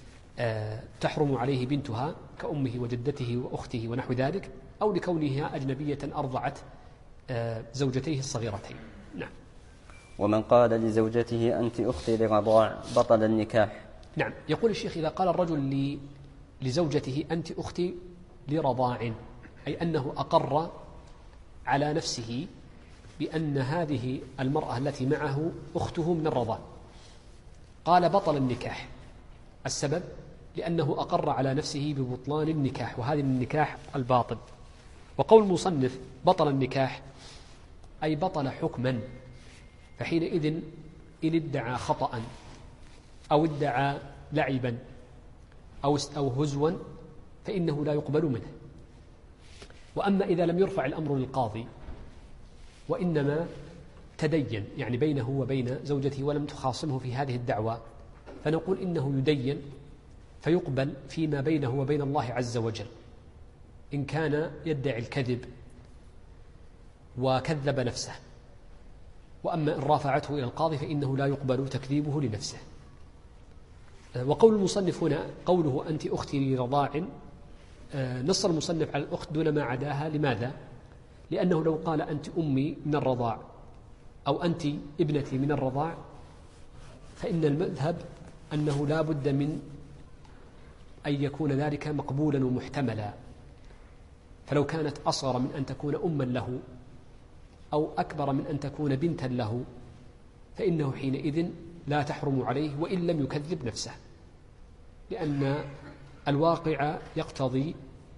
تحرم عليه بنتها كأمه وجدته وأخته ونحو ذلك، أو لكونها أجنبية أرضعت زوجتيه الصغيرتين. نعم. ومن قال لزوجته أنت أختي لرضاع بطل النكاح. نعم، يقول الشيخ إذا قال الرجل لزوجته أنت أختي لرضاع، أي أنه أقر على نفسه بأن هذه المرأة التي معه أخته من الرضاع. قال بطل النكاح. السبب لأنه أقر على نفسه ببطلان النكاح، وهذا النكاح الباطل. وقول المصنف بطل النكاح أي بطل حكما، فحينئذ إن ادعى خطأ أو ادعى لعبا أو هزوا فإنه لا يقبل منه. وأما إذا لم يرفع الأمر للقاضي وإنما تدين يعني بينه وبين زوجته ولم تخاصمه في هذه الدعوى، فنقول إنه يدين فيقبل فيما بينه وبين الله عز وجل إن كان يدعي الكذب وكذب نفسه. وأما إن رافعته إلى القاضي فإنه لا يقبل تكذيبه لنفسه. وقول المصنف هنا قوله أنت أختي لرضاع، نص المصنف على الأخت دون ما عداها. لماذا؟ لأنه لو قال أنت أمي من الرضاع أو أنت ابنتي من الرضاع فإن المذهب أنه لا بد من أن يكون ذلك مقبولا ومحتملا. فلو كانت أصغر من أن تكون أما له أو أكبر من أن تكون بنتا له فإنه حينئذ لا تحرم عليه وإن لم يكذب نفسه، لأن الواقع يقتضي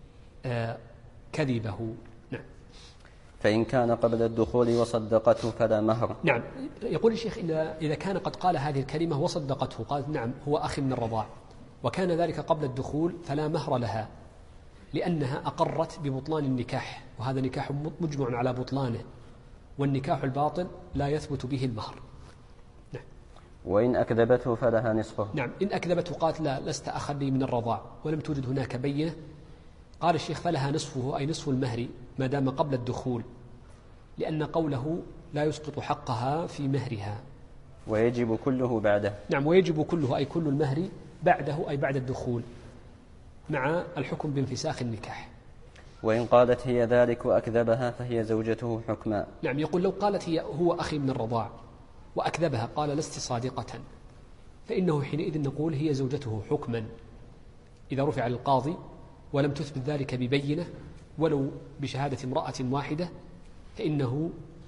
كذبه. نعم. فإن كان قبل الدخول وصدقته فلا مهر. نعم، يقول الشيخ إذا كان قد قال هذه الكلمة وصدقته، قالت نعم هو أخي من الرضاع، وكان ذلك قبل الدخول فلا مهر لها، لأنها أقرت ببطلان النكاح، وهذا نكاح مجمع على بطلانه، والنكاح الباطل لا يثبت به المهر. نعم. وإن أكذبته فلها نصفه. نعم، إن أكذبته قالت لا لست أخا لي من الرضاع ولم توجد هناك بينة، قال الشيخ فلها نصفه أي نصف المهر ما دام قبل الدخول، لأن قوله لا يسقط حقها في مهرها. ويجب كله بعده. نعم، ويجب كله أي كل المهر بعده أي بعد الدخول مع الحكم بانفساخ النكاح. وإن قالت هي ذلك وأكذبها فهي زوجته حكما. نعم، يقول لو قالت هو أخي من الرضاع وأكذبها قال لست صادقة فإنه حينئذ نقول هي زوجته حكما إذا رفع للقاضي ولم تثبت ذلك ببينة ولو بشهادة امرأة واحدة، فإنه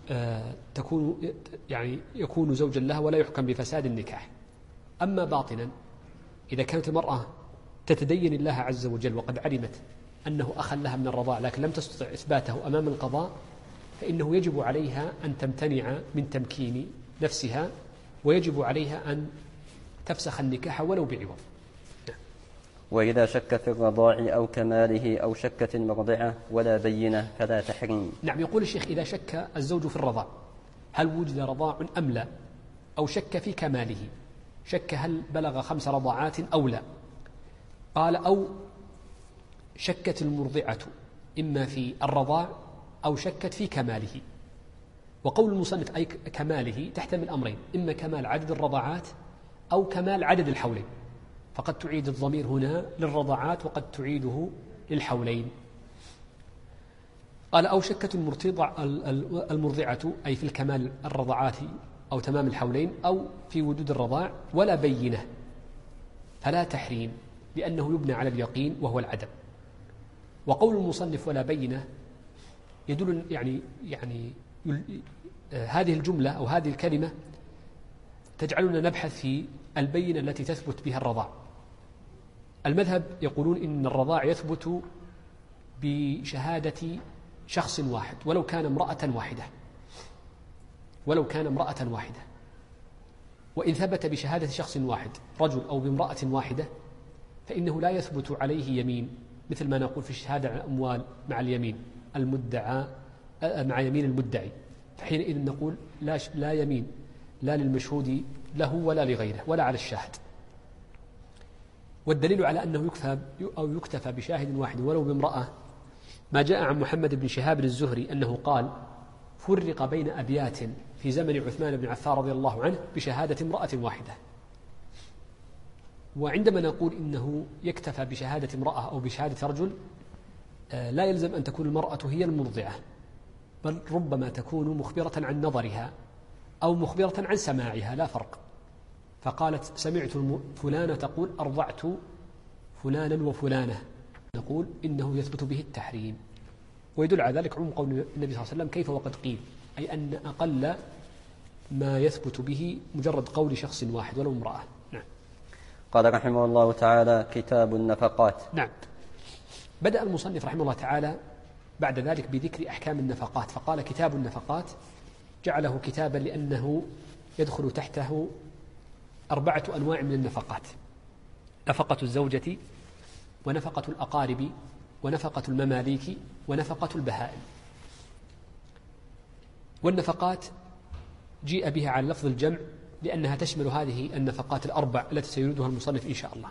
يكون زوجا لها ولا يحكم بفساد النكاح. أما باطنا إذا كانت المرأة تتدين الله عز وجل وقد علمت أنه أخا لها من الرضاع لكن لم تستطع إثباته أمام القضاء، فإنه يجب عليها أن تمتنع من تمكين نفسها، ويجب عليها أن تفسخ النكاح ولو بعوض. وإذا شك في الرضاع أو كماله أو شكت المرضعة ولا بينة فلا تحريم. نعم، يقول الشيخ إذا شك الزوج في الرضاع هل وجد رضاع أم لا، أو شك في كماله، شك هل بلغ 5 رضاعات أو لا، قال أو شكت المرضعة إما في الرضاع أو شكت في كماله. وقول المصنف أي كماله تحتمل أمرين، إما كمال عدد الرضاعات أو كمال عدد الحولين، فقد تعيد الضمير هنا للرضاعات وقد تعيده للحولين. قال أو شكت المرضعة أي في الكمال الرضعات أو تمام الحولين أو في وجود الرضاع ولا بينة فلا تحريم لأنه يبنى على اليقين وهو العدم. وقول المصنف ولا بينة يدل يعني هذه الجملة أو هذه الكلمة تجعلنا نبحث في البينة التي تثبت بها الرضاع. المذهب يقولون إن الرضاع يثبت بشهادة شخص واحد ولو كان امرأة واحدة، وإن ثبت بشهادة شخص واحد رجل أو بامرأة واحدة فإنه لا يثبت عليه يمين، مثل ما نقول في الشهادة على الأموال مع اليمين المدعى مع يمين المدعي، فحينئذ نقول لا يمين لا للمشهود له ولا لغيره ولا على الشاهد. والدليل على أنه يكتفى بشاهد واحد ولو بامرأة ما جاء عن محمد بن شهاب الزهري أنه قال فرق بين أبيات في زمن عثمان بن عفان رضي الله عنه بشهادة امرأة واحدة. وعندما نقول إنه يكتفى بشهادة امرأة أو بشهادة رجل لا يلزم أن تكون المرأة هي المرضعة، بل ربما تكون مخبرة عن نظرها أو مخبرة عن سماعها، لا فرق. فقالت سمعت فلانة تقول أرضعت فلانا وفلانة، نقول إنه يثبت به التحريم. ويدل على ذلك عموم قول النبي صلى الله عليه وسلم كيف وقد قيل، أي أن أقل ما يثبت به مجرد قول شخص واحد ولو امرأة. نعم. قال رحمه الله تعالى كتاب النفقات. نعم. بدأ المصنف رحمه الله تعالى بعد ذلك بذكر أحكام النفقات، فقال كتاب النفقات جعله كتابا لأنه يدخل تحته 4 أنواع من النفقات: نفقة الزوجة ونفقة الأقارب ونفقة المماليك ونفقة البهائم. والنفقات جيء بها على لفظ الجمع لأنها تشمل هذه النفقات ال4 التي سيردها المصنف إن شاء الله.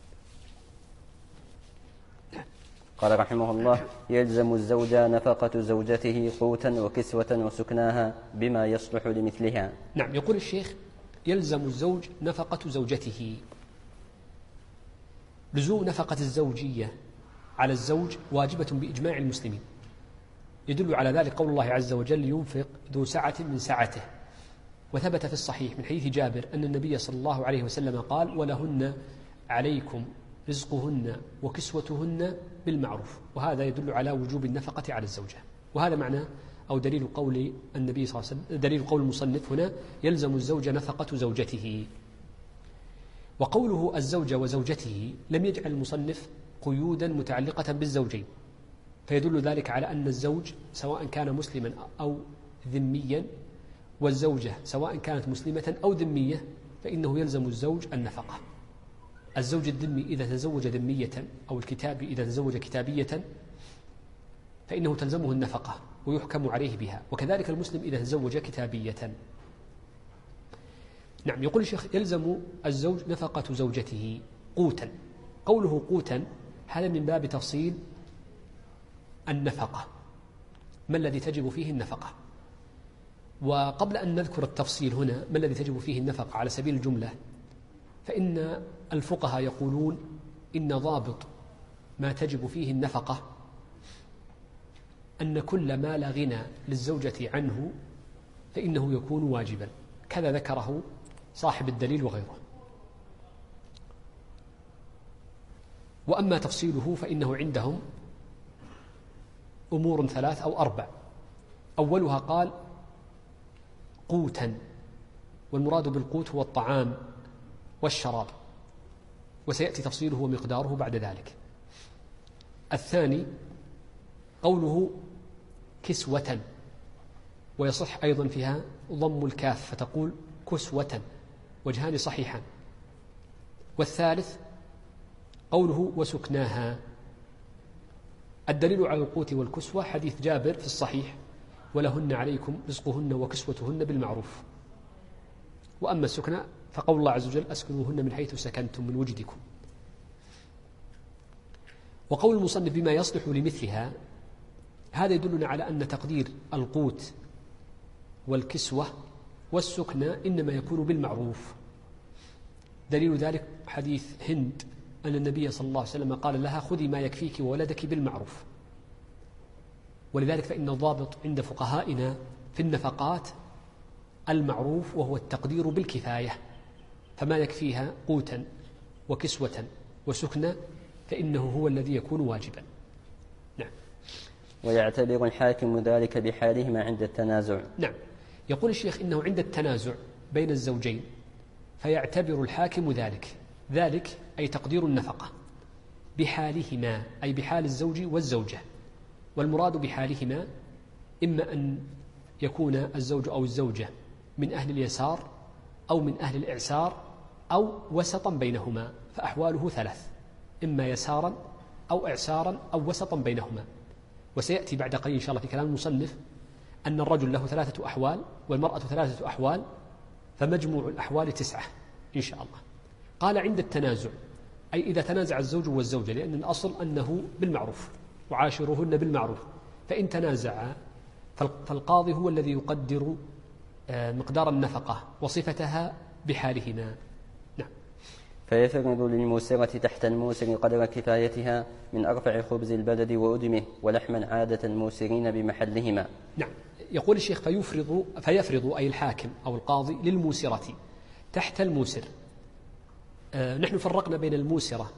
قال رحمه الله يلزم الزوج نفقة زوجته قوتا وكسوة وسكناها بما يصلح لمثلها. نعم. يقول الشيخ يلزم الزوج نفقة زوجته. لزوم نفقة الزوجية على الزوج واجبة بإجماع المسلمين. يدل على ذلك قول الله عز وجل ينفق ذو سعة من سعته. وثبت في الصحيح من حديث جابر أن النبي صلى الله عليه وسلم قال ولهن عليكم رزقهن وكسوتهن بالمعروف. وهذا يدل على وجوب النفقة على الزوجة. وهذا معنى أو دليل قول النبي صلى الله عليه وسلم، دليل قول المصنف هنا يلزم الزوج نفقة زوجته. وقوله الزوجة وزوجته لم يجعل المصنف قيودا متعلقة بالزوجين، فيدل ذلك على أن الزوج سواء كان مسلما أو ذميا والزوجة سواء كانت مسلمة أو ذمية فإنه يلزم الزوج النفقة. الزوج الذمي إذا تزوج ذمية أو الكتابي إذا تزوج كتابية فإنه تلزمه النفقة ويحكم عليه بها، وكذلك المسلم إذا تزوج كتابية. نعم. يقول الشيخ يلزم الزوج نفقة زوجته قوتا. قوله قوتا هذا من باب تفصيل النفقة، ما الذي تجب فيه النفقة. وقبل أن نذكر التفصيل هنا ما الذي تجب فيه النفقة على سبيل الجملة، فإن الفقهاء يقولون إن ضابط ما تجب فيه النفقة أن كل ما لا غنى للزوجة عنه فإنه يكون واجبا، كذا ذكره صاحب الدليل وغيره. وأما تفصيله فإنه عندهم أمور 3 أو 4. أولها قال قوتا، والمراد بالقوت هو الطعام والشراب، وسيأتي تفصيله ومقداره بعد ذلك. الثاني قوله كسوة، ويصح أيضا فيها ضم الكاف فتقول كسوة، وجهان صحيحان. والثالث قوله وسكناها. الدليل على القوت والكسوة حديث جابر في الصحيح ولهن عليكم رزقهن وكسوتهن بالمعروف. وأما السكنى فقول الله عز وجل أسكنوهن من حيث سكنتم من وجدكم. وقول المصنف بما يصلح لمثلها هذا يدلنا على أن تقدير القوت والكسوة والسكنى إنما يكون بالمعروف. دليل ذلك حديث هند أن النبي صلى الله عليه وسلم قال لها خذي ما يكفيك وولدك بالمعروف. ولذلك فإن الضابط عند فقهائنا في النفقات المعروف، وهو التقدير بالكفاية، فما يكفيها قوتا وكسوة وسكنة فإنه هو الذي يكون واجبا. نعم. ويعتبر الحاكم ذلك بحالهما عند التنازع. نعم. يقول الشيخ إنه عند التنازع بين الزوجين فيعتبر الحاكم ذلك أي تقدير النفقة بحالهما، أي بحال الزوج والزوجة. والمراد بحالهما إما أن يكون الزوج أو الزوجة من أهل اليسار أو من أهل الإعسار أو وسطا بينهما، فأحواله ثلاث: إما يسارا أو إعسارا أو وسطا بينهما. وسيأتي بعد قليل إن شاء الله في كلام المصنف أن الرجل له 3 أحوال والمرأة 3 أحوال، فمجموع الأحوال 9 إن شاء الله. قال عند التنازع أي إذا تنازع الزوج والزوجة، لأن الأصل أنه بالمعروف وعاشروهن بالمعروف، فإن تنازعا فالقاضي هو الذي يقدر مقدار النفقة وصفتها بحالهما. نعم. فيفرض للموسرة تحت الموسر قدر كفايتها من أرفع خبز البلد وأدمه ولحما عادة الموسرين بمحلهما. نعم. يقول الشيخ فيفرض أي الحاكم أو القاضي للموسرة تحت الموسر. نحن فرقنا بين الموسرة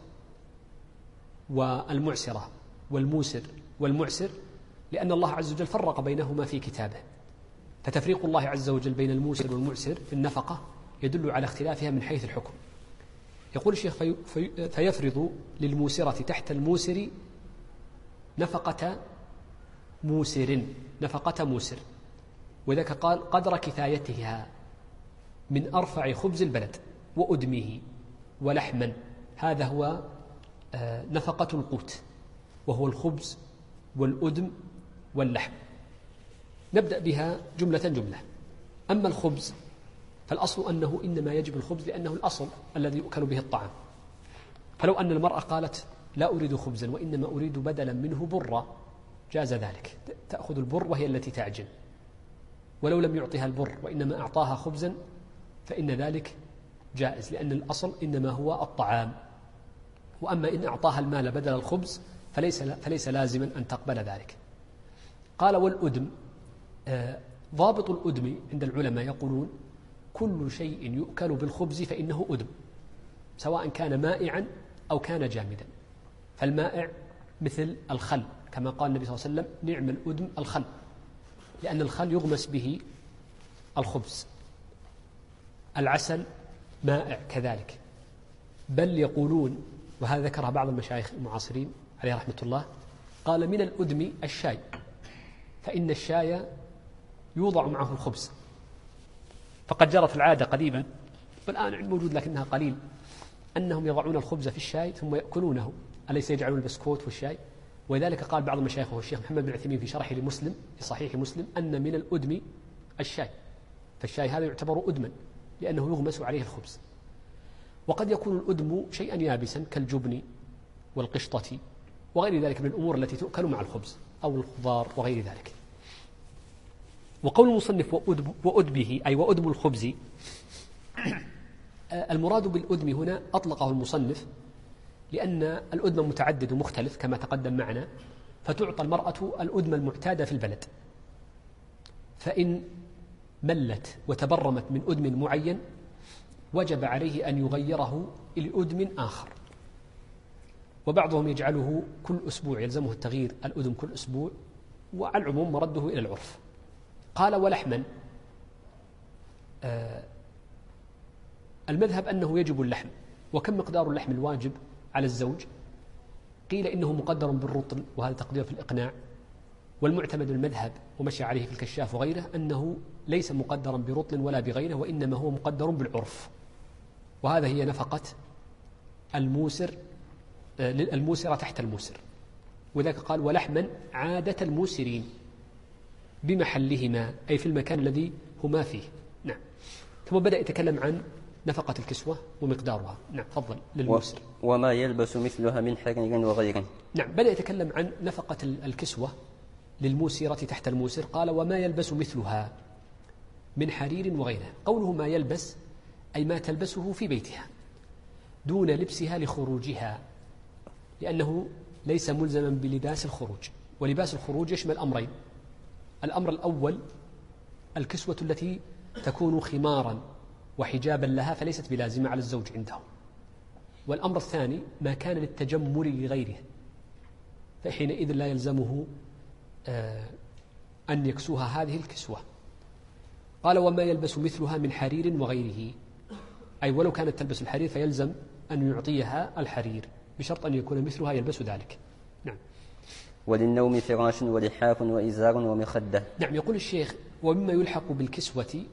والمعسرة والموسر والمعسر لأن الله عز وجل فرق بينهما في كتابه، فتفريق الله عز وجل بين الموسر والمعسر في النفقة يدل على اختلافها من حيث الحكم. يقول الشيخ فيفرض للموسرة تحت الموسر نفقة موسر، وذاك قال قدر كفايتها من أرفع خبز البلد وأدمه ولحما. هذا هو نفقة القوت، وهو الخبز والأدم واللحم. نبدأ بها جملة. أما الخبز فالأصل أنه إنما يجب الخبز لأنه الأصل الذي يؤكل به الطعام. فلو أن المرأة قالت لا أريد خبزا وإنما أريد بدلا منه برا جاز ذلك، تأخذ البر وهي التي تعجن. ولو لم يعطيها البر وإنما أعطاها خبزا فإن ذلك جائز، لأن الأصل إنما هو الطعام. وأما إن أعطاها المال بدل الخبز فليس لازما أن تقبل ذلك. قال والأدم، ضابط الأدم عند العلماء يقولون كل شيء يؤكل بالخبز فإنه أدم، سواء كان مائعا أو كان جامدا. فالمائع مثل الخل، كما قال النبي صلى الله عليه وسلم نعم الأدم الخل، لأن الخل يغمس به الخبز. العسل مائع كذلك. بل يقولون، وهذا ذكرها بعض المشايخ المعاصرين عليه رحمة الله، قال من الأدم الشاي، فإن الشاي يوضع معه الخبز. فقد جرت العادة قديما والآن موجود لكنها قليل أنهم يضعون الخبز في الشاي ثم يأكلونه، أليس يجعلون البسكوت والشاي؟ ولذلك قال بعض المشايخ وهو الشيخ محمد بن عثيمين في شرحه لمسلم لصحيح مسلم أن من الأدم الشاي، فالشاي هذا يعتبر أدما لأنه يغمس عليه الخبز. وقد يكون الأدم شيئا يابسا كالجبن والقشطة وغير ذلك من الأمور التي تؤكل مع الخبز أو الخضار وغير ذلك. وقول المصنف وأدبه أي وأدم الخبز، المراد بالأدم هنا أطلقه المصنف لأن الأدم متعدد ومختلف كما تقدم معنا، فتعطى المرأة الأدم المعتادة في البلد، فإن ملت وتبرمت من أدم معين وجب عليه أن يغيره إلى أدم آخر. وبعضهم يجعله كل أسبوع، يلزمه التغيير الأدم كل أسبوع، وعلى العموم مرده إلى العرف. قال ولحما، المذهب أنه يجب اللحم. وكم مقدار اللحم الواجب على الزوج؟ قيل إنه مقدر بالرطل، وهذا تقدير في الإقناع. والمعتمد المذهب ومشى عليه في الكشاف وغيره أنه ليس مقدرا برطل ولا بغيره، وإنما هو مقدر بالعرف. وهذا هي نفقة الموسر تحت الموسر. وذاك قال ولحما عادة الموسرين بمحلهما، أي في المكان الذي هما فيه. نعم. ثم بدأ يتكلم عن نفقة الكسوة ومقدارها. نعم تفضل. للموسر وما يلبس مثلها من حرير وغيره. نعم. بدأ يتكلم عن نفقة الكسوة للموسرة تحت الموسر. قال وما يلبس مثلها من حرير وغيره. قوله ما يلبس أي ما تلبسه في بيتها دون لبسها لخروجها، لأنه ليس ملزما بلباس الخروج، ولباس الخروج يشمل أمرين. الأمر الأول الكسوة التي تكون خمارا وحجابا لها فليست بلازمة على الزوج عنده. والأمر الثاني ما كان للتجمل لغيره، فحينئذ لا يلزمه أن يكسوها هذه الكسوة. قال وما يلبس مثلها من حرير وغيره، أي ولو كانت تلبس الحرير فيلزم أن يعطيها الحرير بشرط أن يكون مثلها يلبس ذلك. نعم. وللنوم فراش ولحاف وإزار ومخدة. نعم. يقول الشيخ ومما يلحق بالكسوة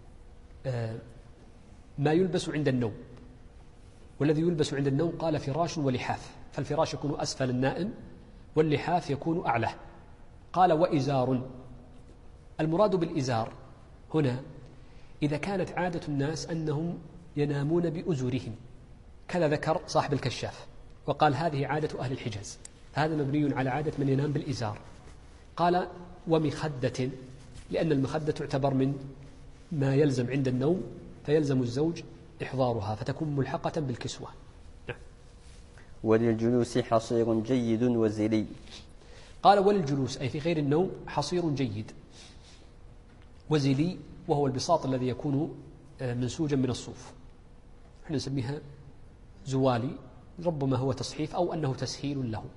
ما يلبس عند النوم، والذي يلبس عند النوم قال فراش ولحاف، فالفراش يكون أسفل النائم واللحاف يكون أعلى. قال وإزار، المراد بالإزار هنا إذا كانت عادة الناس أنهم ينامون بأزرهم، كذا ذكر صاحب الكشاف وقال هذه عادة أهل الحجاز، هذا مبني على عادة من ينام بالإزار. قال ومخدة، لأن المخدة تعتبر من ما يلزم عند النوم، فيلزم الزوج إحضارها فتكون ملحقة بالكسوة. نعم. وللجلوس حصير جيد وزلي. قال وللجلوس أي في غير النوم حصير جيد وزلي، وهو البساط الذي يكون منسوجا من الصوف، نحن نسميها زوالي، ربما هو تصحيف أو أنه تسهيل له.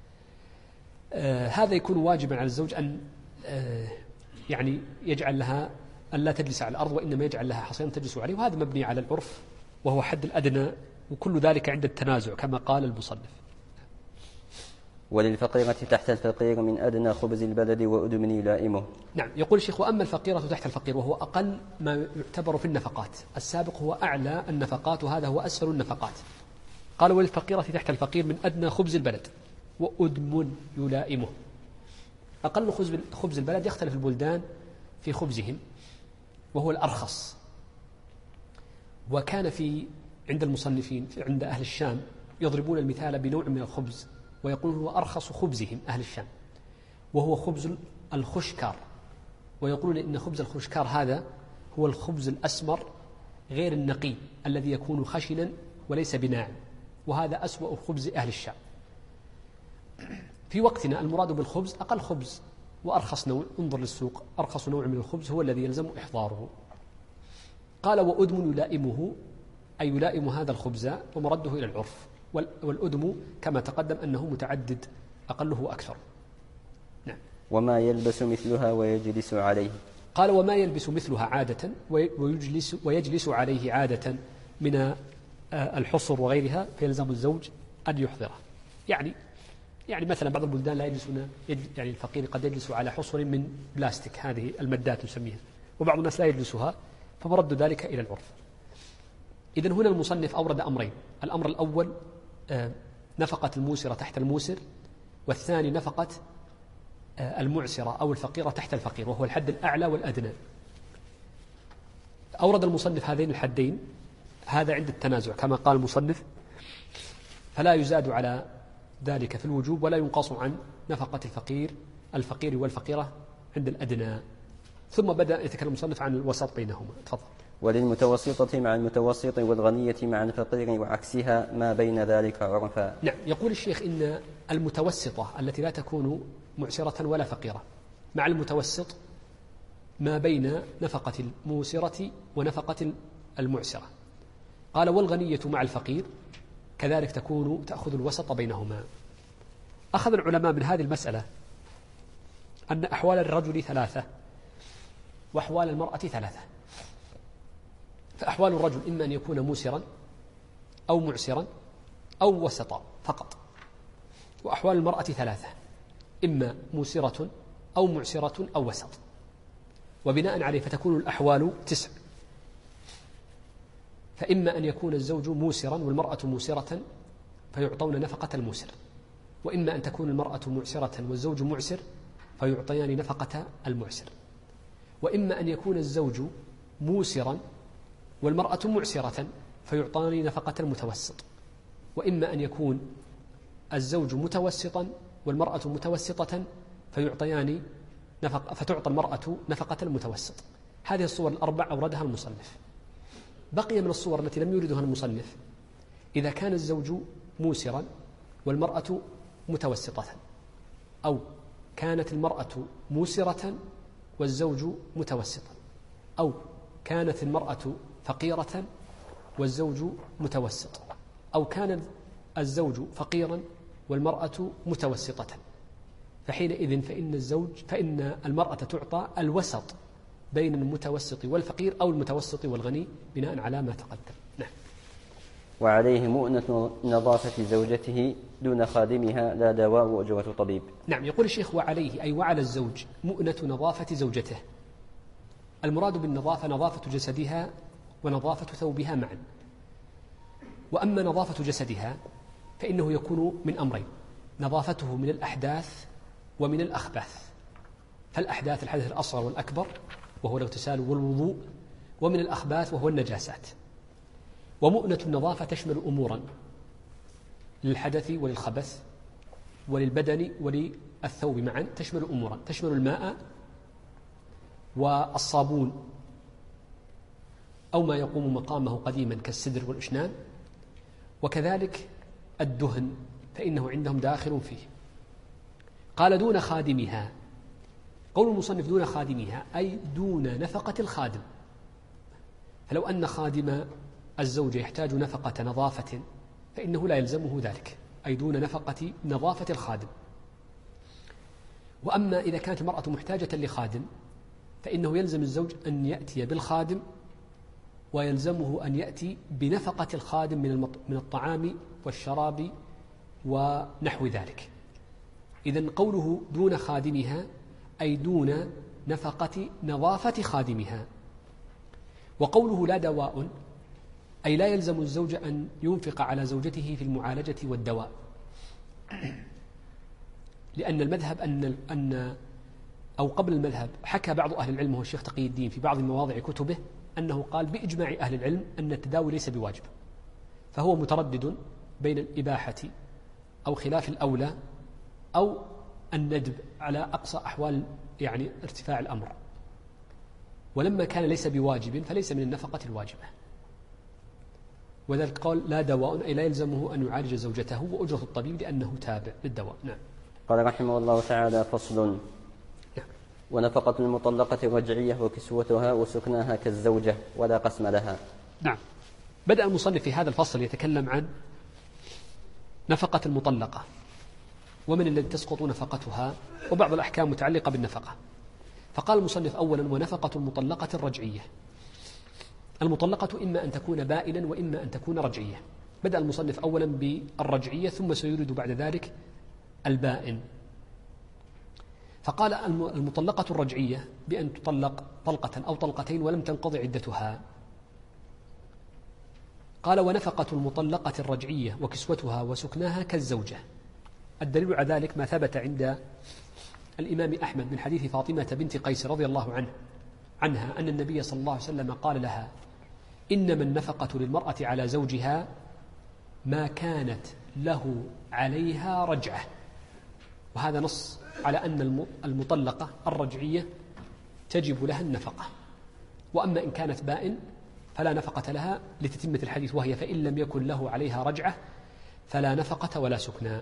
هذا يكون واجبا على الزوج أن يعني يجعل لها أن لا تجلس على الأرض، وإنما يجعل لها حصيرا تجلس عليه، وهذا مبني على العرف وهو حد الأدنى، وكل ذلك عند التنازع كما قال المصنف. وللفقيرة تحت الفقير من أدنى خبز البلد وأدم يلائمه. نعم. يقول الشيخ وأما الفقيرة تحت الفقير وهو أقل ما يعتبر في النفقات، السابق هو أعلى النفقات وهذا هو أسفل النفقات. قال وللفقيرة تحت الفقير من أدنى خبز البلد وأدم يلائمه. أقل خبز البلد يختلف البلدان في خبزهم وهو الأرخص، وكان عند المصنفين عند أهل الشام يضربون المثال بنوع من الخبز ويقولون هو أرخص خبزهم أهل الشام، وهو خبز الخشكار، ويقولون إن خبز الخشكار هذا هو الخبز الأسمر غير النقي الذي يكون خشنا وليس بناعم، وهذا أسوأ خبز أهل الشام. في وقتنا المراد بالخبز أقل خبز وأرخص نوع، انظر للسوق أرخص نوع من الخبز هو الذي يلزم إحضاره. قال وأدم يلائمه أي يلائم هذا الخبز ومرده إلى العرف، والأدم كما تقدم أنه متعدد أقله أكثر. نعم. وما يلبس مثلها ويجلس عليه. قال وما يلبس مثلها عادة ويجلس عليه عادة من الحصر وغيرها فيلزم الزوج أن يحضره. يعني مثلا بعض البلدان لا يجلسون، يعني الفقير قد يجلس على حصر من بلاستيك، هذه المدات نسميها، وبعض الناس لا يجلسها، فمرد ذلك إلى العرف. إذن هنا المصنف أورد أمرين، الأمر الأول نفقة الموسرة تحت الموسر، والثاني نفقة المعسرة أو الفقيرة تحت الفقير، وهو الحد الأعلى والأدنى. أورد المصنف هذين الحدين، هذا عند التنازع كما قال المصنف، فلا يزاد على ذلك في الوجوب ولا ينقص عن نفقة الفقير والفقيرة عند الأدنى. ثم بدأ يتكلم المصنف عن الوسط بينهما. تفضل. وللمتوسطة مع المتوسط والغنية مع الفقير وعكسها ما بين ذلك عرفا. نعم. يقول الشيخ إن المتوسطة التي لا تكون معسرة ولا فقيرة مع المتوسط ما بين نفقة الموسرة ونفقة المعسرة. قال والغنية مع الفقير كذلك تأخذ الوسط بينهما. أخذ العلماء من هذه المسألة أن أحوال الرجل ثلاثة وأحوال المرأة ثلاثة، فأحوال الرجل إما أن يكون موسرا أو معسرا أو وسطا فقط، وأحوال المرأة ثلاثة، إما موسرة أو معسرة أو وسط، وبناء عليه فتكون الأحوال 9. فإما أن يكون الزوج موسرا والمرأة موسرة فيعطون نفقة الموسر، وإما أن تكون المرأة معسرة والزوج معسر فيعطيان نفقة المعسر، وإما أن يكون الزوج موسرا والمرأة معسرة فيعطان نفقة المتوسط، وإما أن يكون الزوج متوسطا والمرأة متوسطة فتعطى المرأة نفقة المتوسط. هذه الصور الأربع أوردها المصنف. بقي من الصور التي لم يوردها المصنف إذا كان الزوج موسرا والمرأة متوسطة أو كانت المرأة موسرة والزوج متوسطا، أو كانت المرأة فقيرة والزوج متوسط، أو كان الزوج فقيرا والمرأة متوسطة، فحينئذ فإن المرأة تعطى الوسط بين المتوسط والفقير أو المتوسط والغني بناء على ما تقدم. نعم. وعليه مؤنة نظافة زوجته دون خادمها لا دواء وأجرة طبيب. نعم. يقول الشيخ وعليه أي وعلى الزوج مؤنة نظافة زوجته. المراد بالنظافة نظافة جسدها ونظافة ثوبها معا. وأما نظافة جسدها فإنه يكون من أمرين: نظافته من الأحداث ومن الأخباث. فالأحداث الحدث الأصغر والأكبر وهو الاغتسال والوضوء، ومن الأخباث وهو النجاسات. ومؤنة النظافة تشمل أمورا: للحدث وللخبث وللبدن وللثوب معا، تشمل أمورا، تشمل الماء والصابون أو ما يقوم مقامه قديما كالسدر والإشنان، وكذلك الدهن فإنه عندهم داخل فيه. قال دون خادمها. قول المصنف دون خادمها أي دون نفقة الخادم. فلو أن خادم الزوجة يحتاج نفقة نظافة فإنه لا يلزمه ذلك، أي دون نفقة نظافة الخادم. وأما إذا كانت المرأة محتاجة لخادم فإنه يلزم الزوج أن يأتي بالخادم، ويلزمه أن يأتي بنفقة الخادم من الطعام والشراب ونحو ذلك. إذن قوله دون خادمها أي دون نفقة نظافة خادمها. وقوله لا دواء أي لا يلزم الزوج أن ينفق على زوجته في المعالجة والدواء، لأن المذهب أو قبل المذهب حكى بعض أهل العلم، هو الشيخ تقي الدين في بعض مواضع كتبه أنه قال بإجماع أهل العلم أن التداوي ليس بواجب، فهو متردد بين الإباحة أو خلاف الأولى أو الندب على أقصى أحوال يعني ارتفاع الأمر. ولما كان ليس بواجب فليس من النفقة الواجبة، وذلك قال لا دواء أي لا يلزمه أن يعالج زوجته وأجرة الطبيب لأنه تابع للدواء. نعم. قال رحمه الله تعالى: فصل. نعم. ونفقة المطلقة رجعية وكسوتها وسكناها كالزوجة ولا قسم لها. نعم. بدأ المصنف في هذا الفصل يتكلم عن نفقة المطلقة ومن الذي تسقط نفقتها وبعض الأحكام متعلقة بالنفقة. فقال المصنف أولا: ونفقة المطلقة الرجعية. المطلقة إما أن تكون بائنا وإما أن تكون رجعية. بدأ المصنف أولا بالرجعية ثم سيريد بعد ذلك البائن. فقال المطلقة الرجعية بأن تطلق طلقة أو طلقتين ولم تنقضي عدتها. قال: ونفقة المطلقة الرجعية وكسوتها وسكناها كالزوجة. الدليل على ذلك ما ثبت عند الإمام أحمد من حديث فاطمة بنت قيس رضي الله عنها أن النبي صلى الله عليه وسلم قال لها: إنما النفقة للمرأة على زوجها ما كانت له عليها رجعة. وهذا نص على أن المطلقة الرجعية تجب لها النفقة، وأما إن كانت بائن فلا نفقة لها لتتمة الحديث، وهي فإن لم يكن له عليها رجعة فلا نفقة ولا سكنى.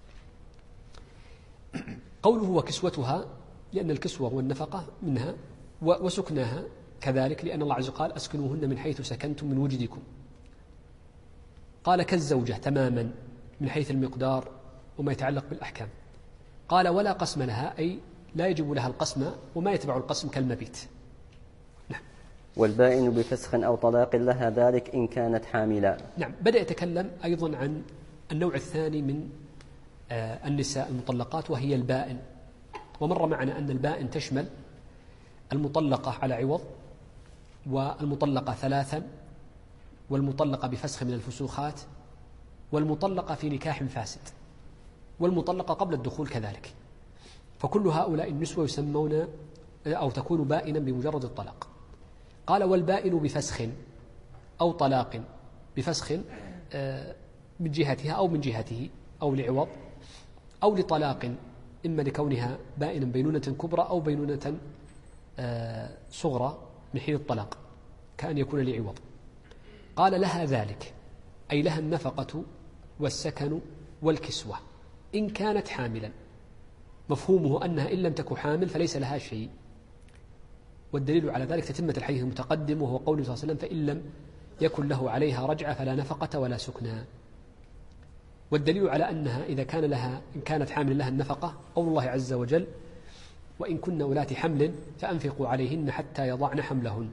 قوله وكسوتها لأن الكسوة والنفقة منها، وسكناها كذلك لأن الله عز وجل قال: أسكنوهن من حيث سكنتم من وجدكم. قال كالزوجة تماما من حيث المقدار وما يتعلق بالأحكام. قال ولا قسم لها أي لا يجب لها القسم وما يتبع القسم كالمبيت. نعم. والبائن بفسخ أو طلاق لها ذلك إن كانت حاملا. نعم. بدأ يتكلم أيضا عن النوع الثاني من النساء المطلقات وهي البائن. ومر معنا أن البائن تشمل المطلقة على عوض، والمطلقة ثلاثا، والمطلقة بفسخ من الفسوخات، والمطلقة في نكاح فاسد، والمطلقة قبل الدخول كذلك. فكل هؤلاء النسوة يسمون أو تكون بائنا بمجرد الطلاق. قال والبائن بفسخ أو طلاق، بفسخ من جهتها أو من جهته أو لعوض أو لطلاق، إما لكونها بائنا بينونة كبرى أو بينونة صغرى من حين الطلاق كأن يكون لعوض. قال لها ذلك أي لها النفقة والسكن والكسوة إن كانت حاملا. مفهومه أنها إن لم تك حامل فليس لها شيء، والدليل على ذلك تتمة الحديث المتقدم وهو قوله صلى الله عليه وسلم: فإن لم يكن له عليها رجعة فلا نفقة ولا سكنى. والدليل على أنها إذا كان لها إن كانت حامل لها النفقة قول الله عز وجل: وإن كن أولات حمل فأنفقوا عليهن حتى يضعن حملهن.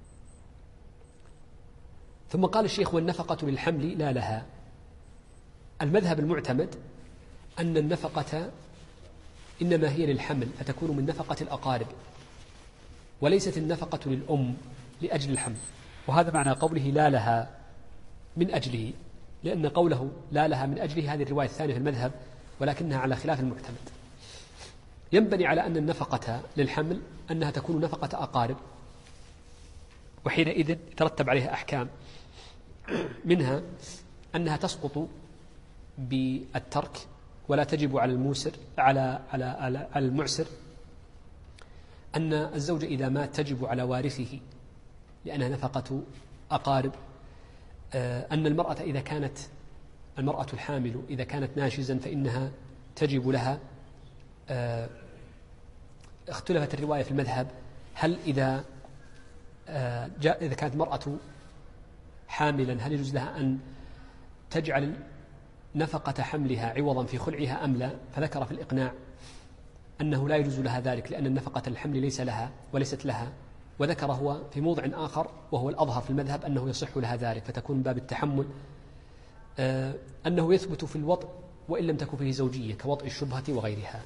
ثم قال الشيخ: والنفقة للحمل لا لها. المذهب المعتمد أن النفقة إنما هي للحمل فتكون من نفقة الأقارب، وليست النفقة للأم لأجل الحمل، وهذا معنى قوله لا لها من أجله، لأن قوله لا لها من أجله هذه الرواية الثانية في المذهب، ولكنها على خلاف المعتمد. ينبني على أن النفقة للحمل أنها تكون نفقة أقارب، وحينئذ يترتب عليها أحكام، منها أنها تسقط بالترك ولا تجب على الموسر على المعسر، أن الزوج إذا مات تجب على وارثه لأنها نفقة أقارب، أن المرأة إذا كانت المرأة الحامل إذا كانت ناشزا فإنها تجب لها. اختلفت الرواية في المذهب هل إذا كانت المرأة حاملا هل يجوز لها أن تجعل نفقة حملها عوضا في خلعها أم لا، فذكر في الإقناع أنه لا يجوز لها ذلك لأن النفقة الحمل ليس لها وليست لها، وذكر هو في موضع آخر وهو الأظهر في المذهب أنه يصح لها ذلك فتكون باب التحمل، أنه يثبت في الوطء وإن لم تكن فيه زوجية كوطء الشبهة وغيرها.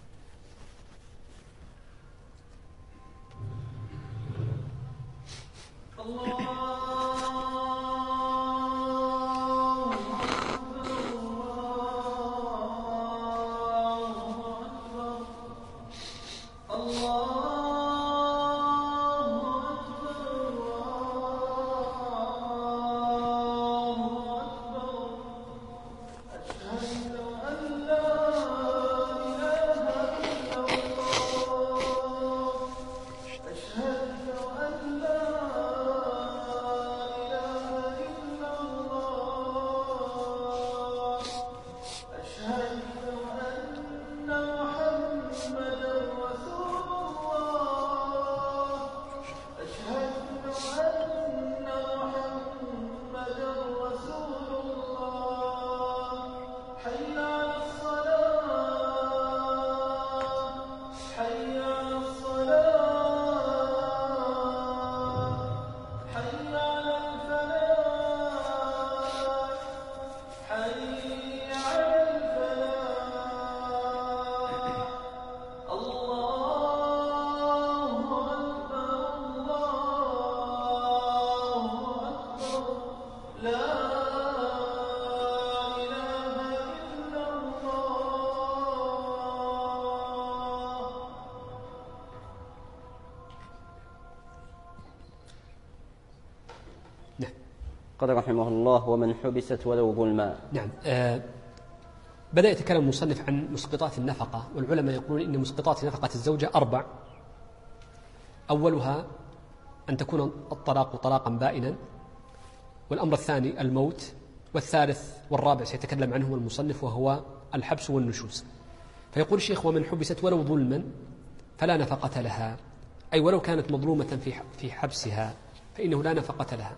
قال رحمه الله: ومن حبست ولو ظلما. نعم. بدأ يتكلم المصنف عن مسقطات النفقة، والعلماء يقولون إن مسقطات نفقة الزوجة 4. أولها أن تكون الطلاق طلاقا بائنا، والأمر الثاني الموت، والثالث والرابع سيتكلم عنه المصنف وهو الحبس والنشوز. فيقول الشيخ: ومن حبست ولو ظلما فلا نفقة لها، أي ولو كانت مظلومة في حبسها فإنه لا نفقة لها،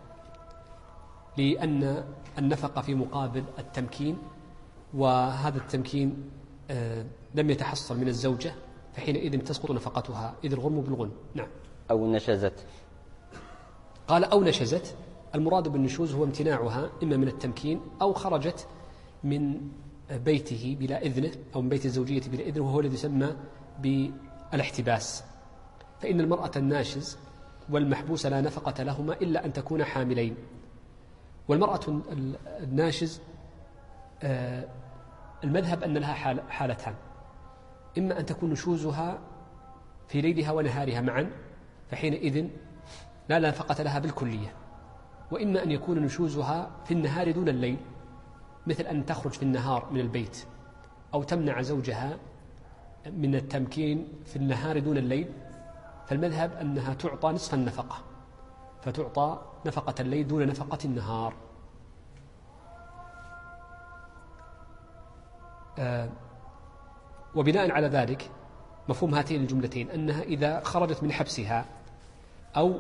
لأن النفقة في مقابل التمكين، وهذا التمكين لم يتحصل من الزوجة، فحينئذ تسقط نفقتها إذ الغنم بالغنم. نعم. أو نشزت. قال: أو نشزت. المراد بالنشوز هو امتناعها إما من التمكين أو خرجت من بيته بلا إذنه أو من بيت الزوجية بلا إذنه، وهو الذي يسمى بالاحتباس. فإن المرأة الناشز والمحبوس لا نفقة لهما إلا أن تكون حاملين. والمرأة الناشز المذهب أن لها حالتان: إما أن تكون نشوزها في ليلها ونهارها معا فحينئذ لا نفقة لها بالكلية، وإما أن يكون نشوزها في النهار دون الليل، مثل أن تخرج في النهار من البيت أو تمنع زوجها من التمكين في النهار دون الليل، فالمذهب أنها تعطى نصف النفقة، فتعطى نفقة الليل دون نفقة النهار. وبناء على ذلك مفهوم هاتين الجملتين أنها إذا خرجت من حبسها أو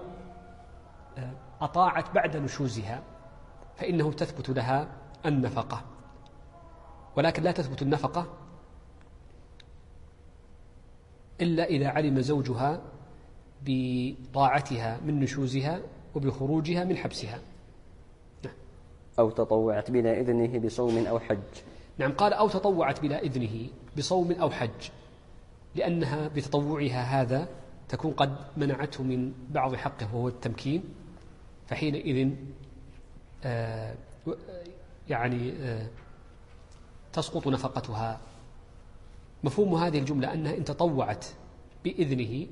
أطاعت بعد نشوزها فإنه تثبت لها النفقة، ولكن لا تثبت النفقة إلا إذا علم زوجها بطاعتها من نشوزها وبخروجها من حبسها. أو تطوعت بلا إذنه بصوم أو حج. نعم، قال أو تطوعت بلا إذنه بصوم أو حج، لأنها بتطوعها هذا تكون قد منعته من بعض حقه وهو التمكين، فحينئذ تسقط نفقتها. مفهوم هذه الجملة أنها إن تطوعت بإذنه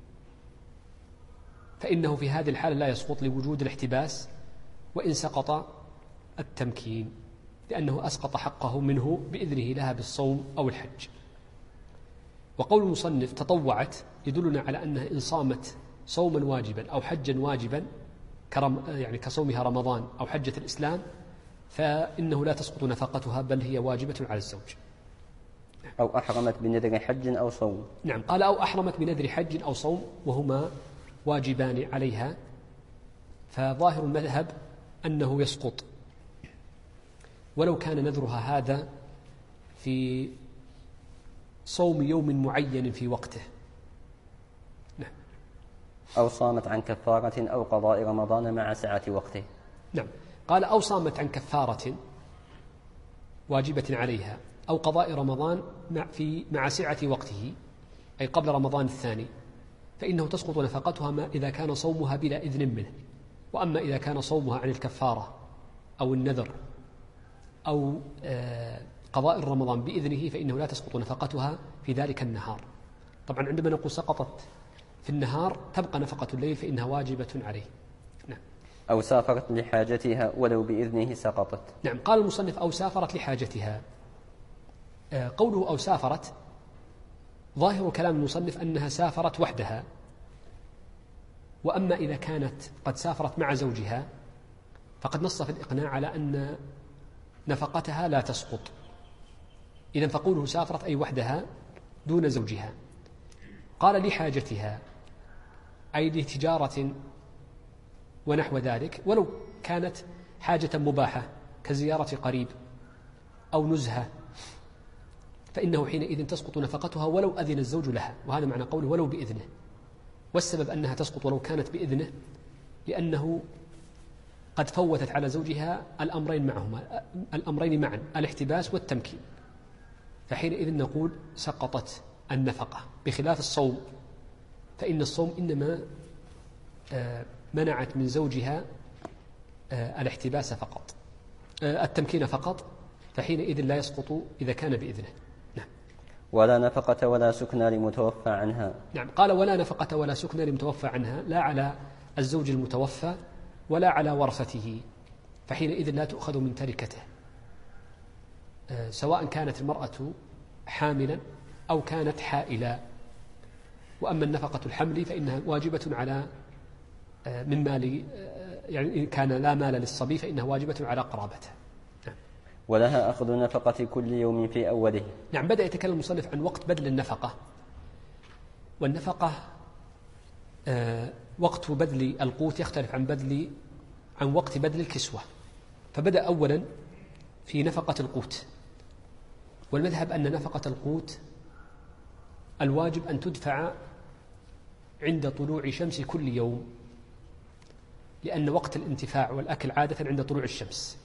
فإنه في هذه الحالة لا يسقط لوجود الاحتباس، وإن سقط التمكين لأنه أسقط حقه منه بإذنه لها بالصوم أو الحج. وقول المصنف تطوعت يدلنا على أنها إن صامت صوما واجبا أو حجا واجبا كصومها رمضان أو حجة الإسلام فإنه لا تسقط نفقتها بل هي واجبة على الزوج. أو أحرمت بنذر حج أو صوم. نعم، قال أو أحرمت بنذر حج أو صوم وهما واجبان عليها، فظاهر المذهب أنه يسقط ولو كان نذرها هذا في صوم يوم معين في وقته. نعم. أو صامت عن كفارة أو قضاء رمضان مع سعة وقته. نعم، قال أو صامت عن كفارة واجبة عليها أو قضاء رمضان مع سعة وقته أي قبل رمضان الثاني، فإنه تسقط نفقتها ما إذا كان صومها بلا إذن منه. وأما إذا كان صومها عن الكفارة أو النذر أو قضاء رمضان بإذنه فإنه لا تسقط نفقتها في ذلك النهار. طبعا عندما نقول سقطت في النهار تبقى نفقة الليل فإنها واجبة عليه. نعم. أو سافرت لحاجتها ولو بإذنه سقطت. نعم، قال المصنف أو سافرت لحاجتها. قوله أو سافرت ظاهر كلام المصنف أنها سافرت وحدها، وأما إذا كانت قد سافرت مع زوجها فقد نص في الإقناع على أن نفقتها لا تسقط. إذن فقوله سافرت أي وحدها دون زوجها. قال لحاجتها أي لتجارة ونحو ذلك، ولو كانت حاجة مباحة كزيارة قريب أو نزهة فإنه حينئذ تسقط نفقتها ولو أذن الزوج لها، وهذا معنى قوله ولو بإذنه. والسبب أنها تسقط ولو كانت بإذنه لأنه قد فوتت على زوجها الأمرين معا الاحتباس والتمكين، فحينئذ نقول سقطت النفقة، بخلاف الصوم فإن الصوم إنما منعت من زوجها الاحتباس فقط، التمكين فقط، فحينئذ لا يسقط إذا كان بإذنه. نعم. ولا نفقة ولا سكنى لمتوفى عنها. نعم، قال ولا نفقة ولا سكنى لمتوفى عنها، لا على الزوج المتوفى ولا على ورثته، فحينئذ لا تؤخذ من تركته، سواء كانت المرأة حاملا أو كانت حائلا. وأما النفقة الحمل فإنها واجبة على من مال، يعني إن كان لا مال للصبي فإنها واجبة على قرابته. نعم. ولها أخذ نفقة كل يوم في أوله. نعم، بدأ يتكلم المصنف عن وقت بذل النفقة، والنفقة وقت بذل القوت يختلف عن وقت بذل الكسوة. فبدأ أولا في نفقة القوت، والمذهب أن نفقة القوت الواجب أن تدفع عند طلوع شمس كل يوم، لأن وقت الانتفاع والأكل عادة عند طلوع الشمس.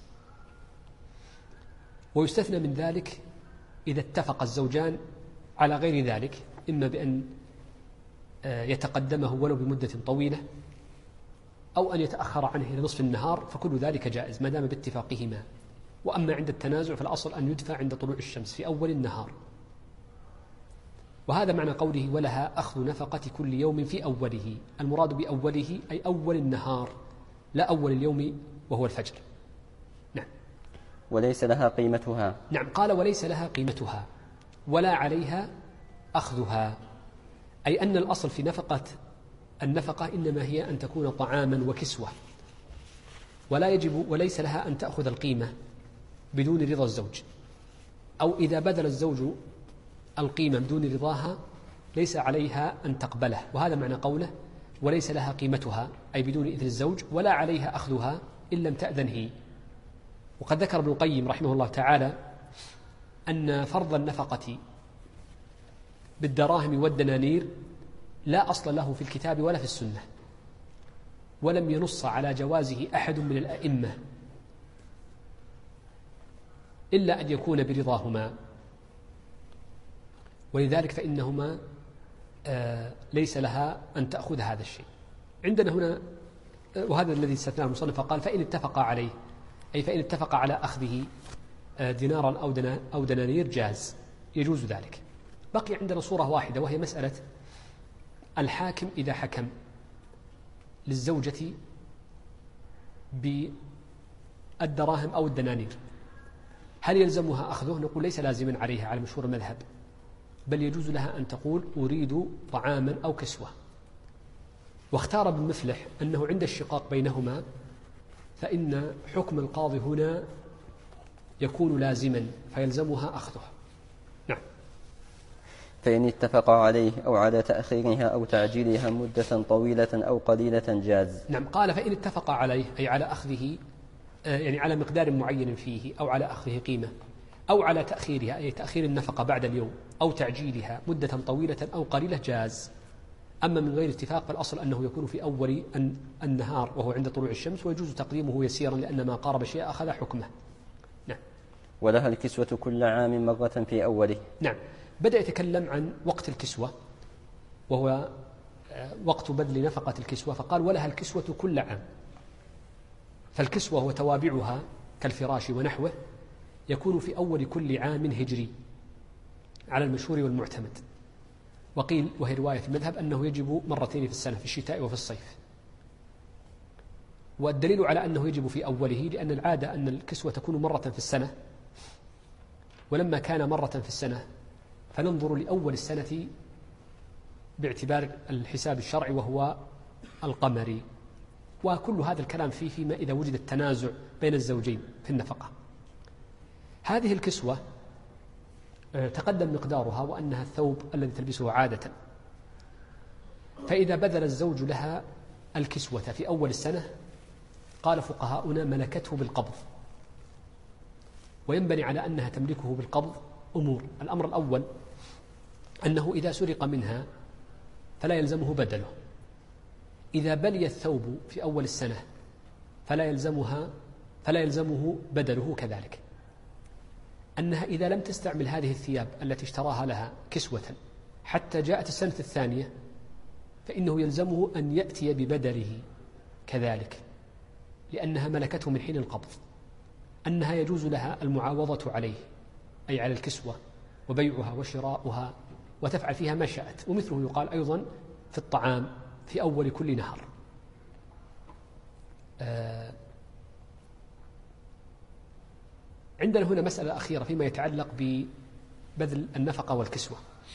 ويستثنى من ذلك إذا اتفق الزوجان على غير ذلك، إما بأن يتقدمه ولو بمدة طويلة أو أن يتأخر عنه إلى نصف النهار، فكل ذلك جائز ما دام باتفاقهما. وأما عند التنازع فالأصل أن يدفع عند طلوع الشمس في أول النهار. وهذا معنى قوله ولها أخذ نفقة كل يوم في أوله، المراد بأوله أي أول النهار لا أول اليوم وهو الفجر. نعم. وليس لها قيمتها. نعم، قال وليس لها قيمتها ولا عليها أخذها، أي أن الأصل في النفقة إنما هي أن تكون طعاما وكسوة، وليس لها أن تأخذ القيمة بدون رضا الزوج، أو إذا بذل الزوج القيمة بدون رضاها ليس عليها أن تقبله، وهذا معنى قوله وليس لها قيمتها، أي بدون إذن الزوج، ولا عليها أخذها إن لم تأذن هي. وقد ذكر ابن القيم رحمه الله تعالى أن فرض النفقة بالدراهم والدنانير لا أصل له في الكتاب ولا في السنة، ولم ينص على جوازه أحد من الأئمة إلا أن يكون برضاهما، ولذلك فإنهما ليس لها أن تأخذ هذا الشيء. عندنا هنا، وهذا الذي استثناه المصنف، قال فإن اتفق عليه، أي فإن اتفق على أخذه دينارا أو دنانير جاز، يجوز ذلك. بقي عندنا صورة واحدة، وهي مسألة الحاكم إذا حكم للزوجة بالدراهم أو الدنانير هل يلزمها أخذه؟ نقول ليس لازما عليها على مشهور المذهب، بل يجوز لها أن تقول أريد طعاما أو كسوة. واختار ابن مفلح أنه عند الشقاق بينهما فإن حكم القاضي هنا يكون لازما فيلزمها أخذه. نعم. فإن اتفقا عليه أو على تأخيرها أو تعجيلها مدة طويلة أو قليلة جاز. نعم، قال فإن اتفقا عليه، أي على أخذه، يعني على مقدار معين فيه، أو على أخذه قيمة، أو على تأخيرها، أي تأخير النفقة بعد اليوم، أو تعجيلها مدة طويلة أو قليلة جاز. أما من غير اتفاق فالأصل أنه يكون في أول النهار وهو عند طلوع الشمس، ويجوز تقديمه يسيرا لأن ما قارب شيء أخذ حكمه. نعم. ولها الكسوة كل عام مرة في أوله. نعم. بدأ يتكلم عن وقت الكسوة وهو وقت بذل نفقة الكسوة، فقال ولها الكسوة كل عام. فالكسوة وتوابعها كالفراش ونحوه يكون في أول كل عام هجري على المشهور والمعتمد. وقيل، وهي رواية في المذهب، أنه يجب مرتين في السنة، في الشتاء وفي الصيف. والدليل على أنه يجب في أوله لأن العادة أن الكسوة تكون مرة في السنة، ولما كان مرة في السنة فننظر لأول السنة باعتبار الحساب الشرعي وهو القمري. وكل هذا الكلام فيما إذا وجد التنازع بين الزوجين في النفقة. هذه الكسوة تقدم مقدارها وأنها الثوب الذي تلبسه عادة، فإذا بذل الزوج لها الكسوة في أول السنة قال فقهاؤنا ملكته بالقبض، وينبني على أنها تملكه بالقبض أمور. الأمر الأول أنه إذا سرق منها فلا يلزمه بدله، إذا بلي الثوب في أول السنة فلا يلزمه بدله كذلك. أنها إذا لم تستعمل هذه الثياب التي اشتراها لها كسوة حتى جاءت السنة الثانية فإنه يلزمه أن يأتي ببدله كذلك، لأنها ملكته من حين القبض. أنها يجوز لها المعاوضة عليه، أي على الكسوة، وبيعها وشراؤها، وتفعل فيها ما شاءت. ومثله يقال أيضا في الطعام في أول كل نهار. عندنا هنا مسألة أخيرة فيما يتعلق ببذل النفقة والكسوة.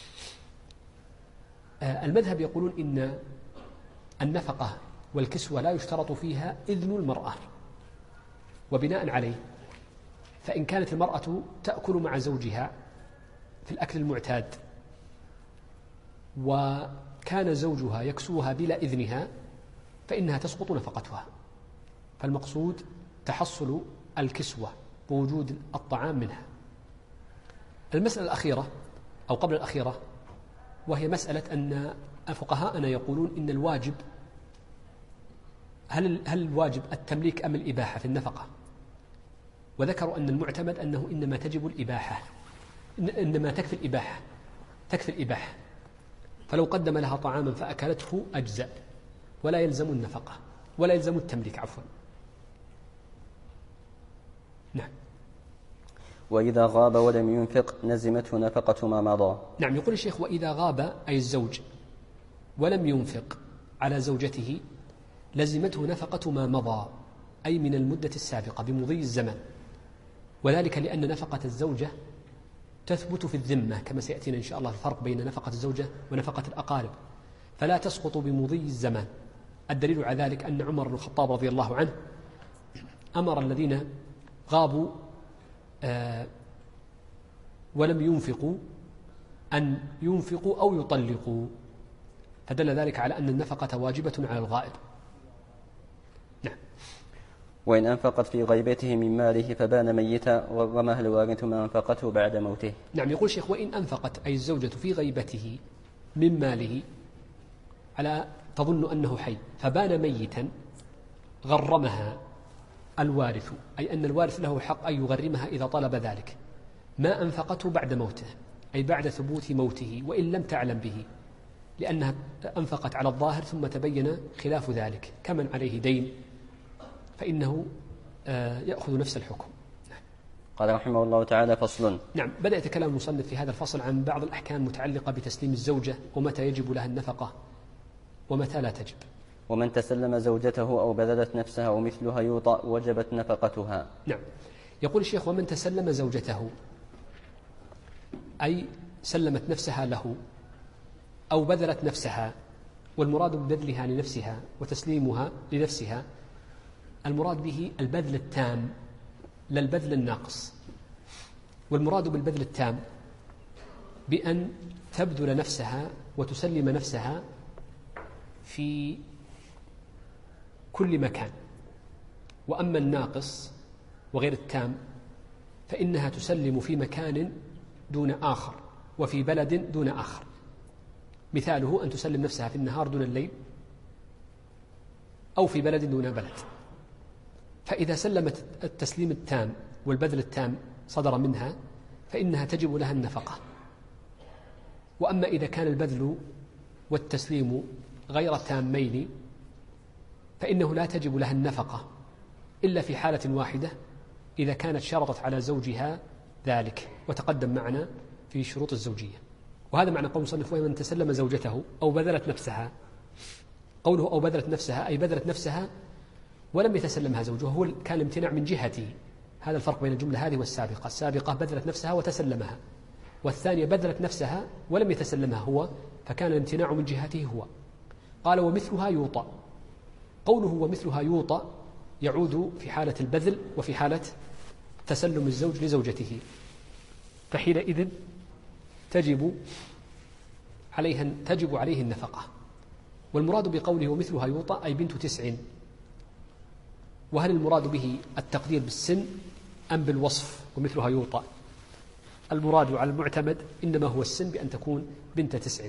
المذهب يقولون إن النفقة والكسوة لا يشترط فيها إذن المرأة، وبناء عليه فإن كانت المرأة تأكل مع زوجها في الأكل المعتاد وكان زوجها يكسوها بلا إذنها فإنها تسقط نفقتها. فالمقصود تحصل الكسوة بوجود الطعام منها. المسألة الأخيرة أو قبل الأخيرة وهي مسألة أن فقهاءنا يقولون إن الواجب، هل الواجب التمليك أم الإباحة في النفقة؟ وذكروا أن المعتمد أنه إنما تجب الإباحة، إنما تكفي الإباحة. فلو قدم لها طعاما فأكلته أجزاء، ولا يلزم النفقة ولا يلزم التمليك عفوا. نعم. وإذا غاب ولم ينفق لزمته نفقة ما مضى. نعم. يقول الشيخ وإذا غاب أي الزوج ولم ينفق على زوجته لزمته نفقة ما مضى، أي من المدة السابقة بمضي الزمن، وذلك لأن نفقة الزوجة تثبت في الذمة كما سيأتينا إن شاء الله الفرق بين نفقة الزوجة ونفقة الأقارب، فلا تسقط بمضي الزمان. الدليل على ذلك أن عمر بن الخطاب رضي الله عنه أمر الذين غابوا ولم ينفقوا أن ينفقوا أو يطلقوا، فدل ذلك على أن النفقة واجبة على الغائب. نعم. وإن أنفقت في غيبته من ماله فبان ميتا ورمها الوارث ما أنفقته بعد موته. نعم. يقول الشيخ: وإن أنفقت أي الزوجة في غيبته من ماله على تظن أنه حي فبان ميتا غرمها الوارث، أي أن الوارث له حق أن يغرمها إذا طلب ذلك، ما أنفقته بعد موته، أي بعد ثبوت موته وإن لم تعلم به، لأنها أنفقت على الظاهر ثم تبين خلاف ذلك، كمن عليه دين فإنه يأخذ نفس الحكم. قال رحمه الله تعالى: فصل. نعم. بدأ يتكلم المصنف في هذا الفصل عن بعض الأحكام المتعلقة بتسليم الزوجة، ومتى يجب لها النفقة ومتى لا تجب. ومن تسلم زوجته أو بذلت نفسها ومثلها يوطأ وجبت نفقتها. نعم. يقول الشيخ: ومن تسلم زوجته أي سلمت نفسها له أو بذلت نفسها، والمراد ببذلها لنفسها وتسليمها لنفسها المراد به البذل التام لا البذل الناقص. والمراد بالبذل التام بأن تبذل نفسها وتسلم نفسها في كل مكان، وأما الناقص وغير التام فإنها تسلم في مكان دون آخر وفي بلد دون آخر. مثاله أن تسلم نفسها في النهار دون الليل، أو في بلد دون بلد. فإذا سلمت التسليم التام والبذل التام صدر منها فإنها تجب لها النفقة. وأما إذا كان البذل والتسليم غير تامين فإنه لا تجب لها النفقة إلا في حالة واحدة، إذا كانت شرطت على زوجها ذلك، وتقدم معنا في شروط الزوجية. وهذا معنى قول المصنف: ومن تسلم زوجته أو بذلت نفسها. قوله أو بذلت نفسها أي بذلت نفسها ولم يتسلمها زوجها، هو كان الامتناع من جهته. هذا الفرق بين الجملة هذه والسابقة. السابقة بذلت نفسها وتسلمها، والثانية بذلت نفسها ولم يتسلمها هو، فكان الامتناع من جهته هو. قال: ومثلها يوطأ. قوله ومثلها يوطأ يعود في حالة البذل وفي حالة تسلم الزوج لزوجته، فحينئذ تجب عليه النفقة. والمراد بقوله ومثلها يوطأ أي بنت 9. وهل المراد به التقدير بالسن أم بالوصف؟ ومثلها يوطأ المراد على المعتمد إنما هو السن، بأن تكون بنت 9،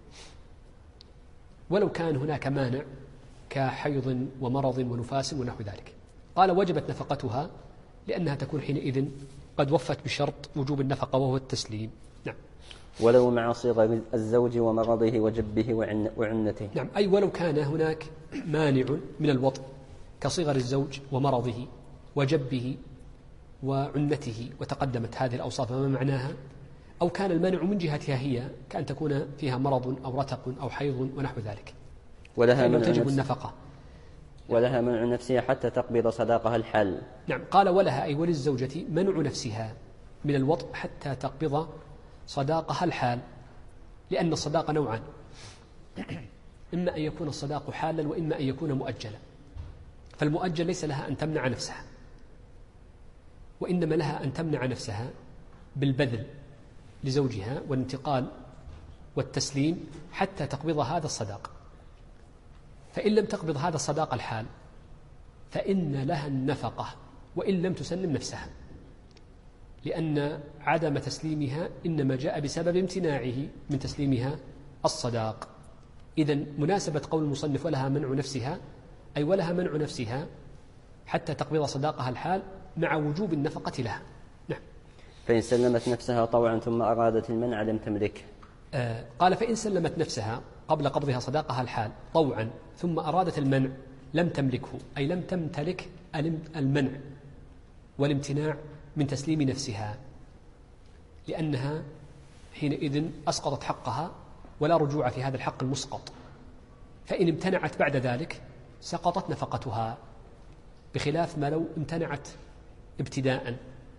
ولو كان هناك مانع كحيض ومرض ونفاس ونحو ذلك. قال: وجبت نفقتها لأنها تكون حينئذ قد وفت بشرط وجوب النفقة وهو التسليم. نعم. ولو مع صغر الزوج ومرضه وجبه وعنته. نعم. أي ولو كان هناك مانع من الوطء كصغر الزوج ومرضه وجبه وعنته، وتقدمت هذه الأوصاف ما معناها، أو كان المانع من جهتها هي كأن تكون فيها مرض أو رتق أو حيض ونحو ذلك، ولها منع تجب النفقة. ولها منع نفسها حتى تقبض صداقها الحال. نعم. قال: ولها أي وللزوجة منع نفسها من الوطء حتى تقبض صداقها الحال، لأن الصداق نوعان: إما أن يكون الصداق حالا وإما أن يكون مؤجلا. فالمؤجل ليس لها أن تمنع نفسها، وإنما لها أن تمنع نفسها بالبذل لزوجها والانتقال والتسليم حتى تقبض هذا الصداق. فإن لم تقبض هذا الصداق الحال فإن لها النفقة وإن لم تسلم نفسها، لأن عدم تسليمها إنما جاء بسبب امتناعه من تسليمها الصداق. إذن مناسبة قول المصنف ولها منع نفسها أي ولها منع نفسها حتى تقبض صداقها الحال مع وجوب النفقة لها. نعم. فإن سلمت نفسها طوعا ثم أرادت المنع لم تملك. قال: فإن سلمت نفسها قبل قبضها صداقها الحال طوعا ثم أرادت المنع لم تملكه، أي لم تمتلك المنع والامتناع من تسليم نفسها، لأنها حينئذ أسقطت حقها ولا رجوع في هذا الحق المسقط. فإن امتنعت بعد ذلك سقطت نفقتها، بخلاف ما لو امتنعت ابتداء.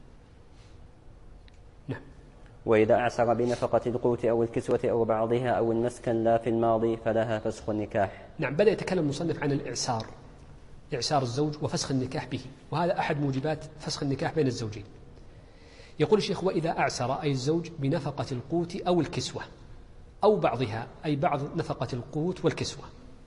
نعم. وإذا أعسر بنفقة القوت أو الكسوة أو بعضها أو المسكن لا في الماضي فلها فسخ النكاح. نعم. بدأ يتكلم المصنف عن الإعسار، إعسار الزوج وفسخ النكاح به، وهذا أحد موجبات فسخ النكاح بين الزوجين. يقول الشيخ: وإذا أعسر أي الزوج بنفقة القوت أو الكسوة أو بعضها، أي بعض نفقة القوت والكسوة.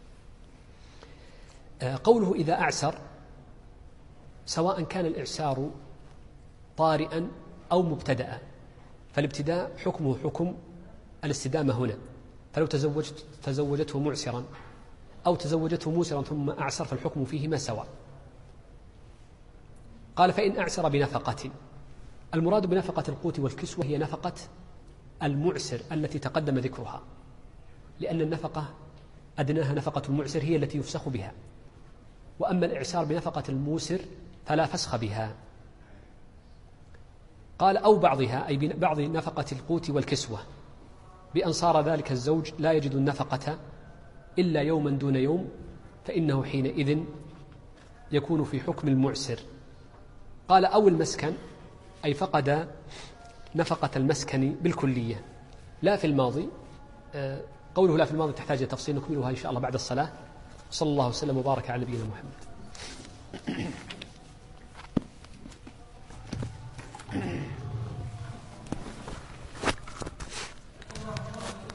قوله إذا أعسر، سواء كان الإعسار طارئا أو مبتدأ، فالابتداء حكمه حكم الاستدامة هنا، فلو تزوجته معسرا أو تزوجته موسرا ثم أعسر فالحكم فيهما سواء. قال: فإن أعسر بنفقة، المراد بنفقة القوت والكسوة هي نفقة المعسر التي تقدم ذكرها، لأن النفقة أدناها نفقة المعسر هي التي يفسخ بها، وأما الإعسار بنفقة الموسر فلا فسخ بها. قال: أو بعضها، أي بعض نفقة القوت والكسوة، بأن صار ذلك الزوج لا يجد النفقة إلا يوما دون يوم، فإنه حينئذ يكون في حكم المعسر. قال: أو المسكن، أي فقد نفقة المسكن بالكلية لا في الماضي. قوله لا في الماضي تحتاج إلى تفصيل، نكملها إن شاء الله بعد الصلاة. صلى الله وسلم وبارك على نبينا محمد.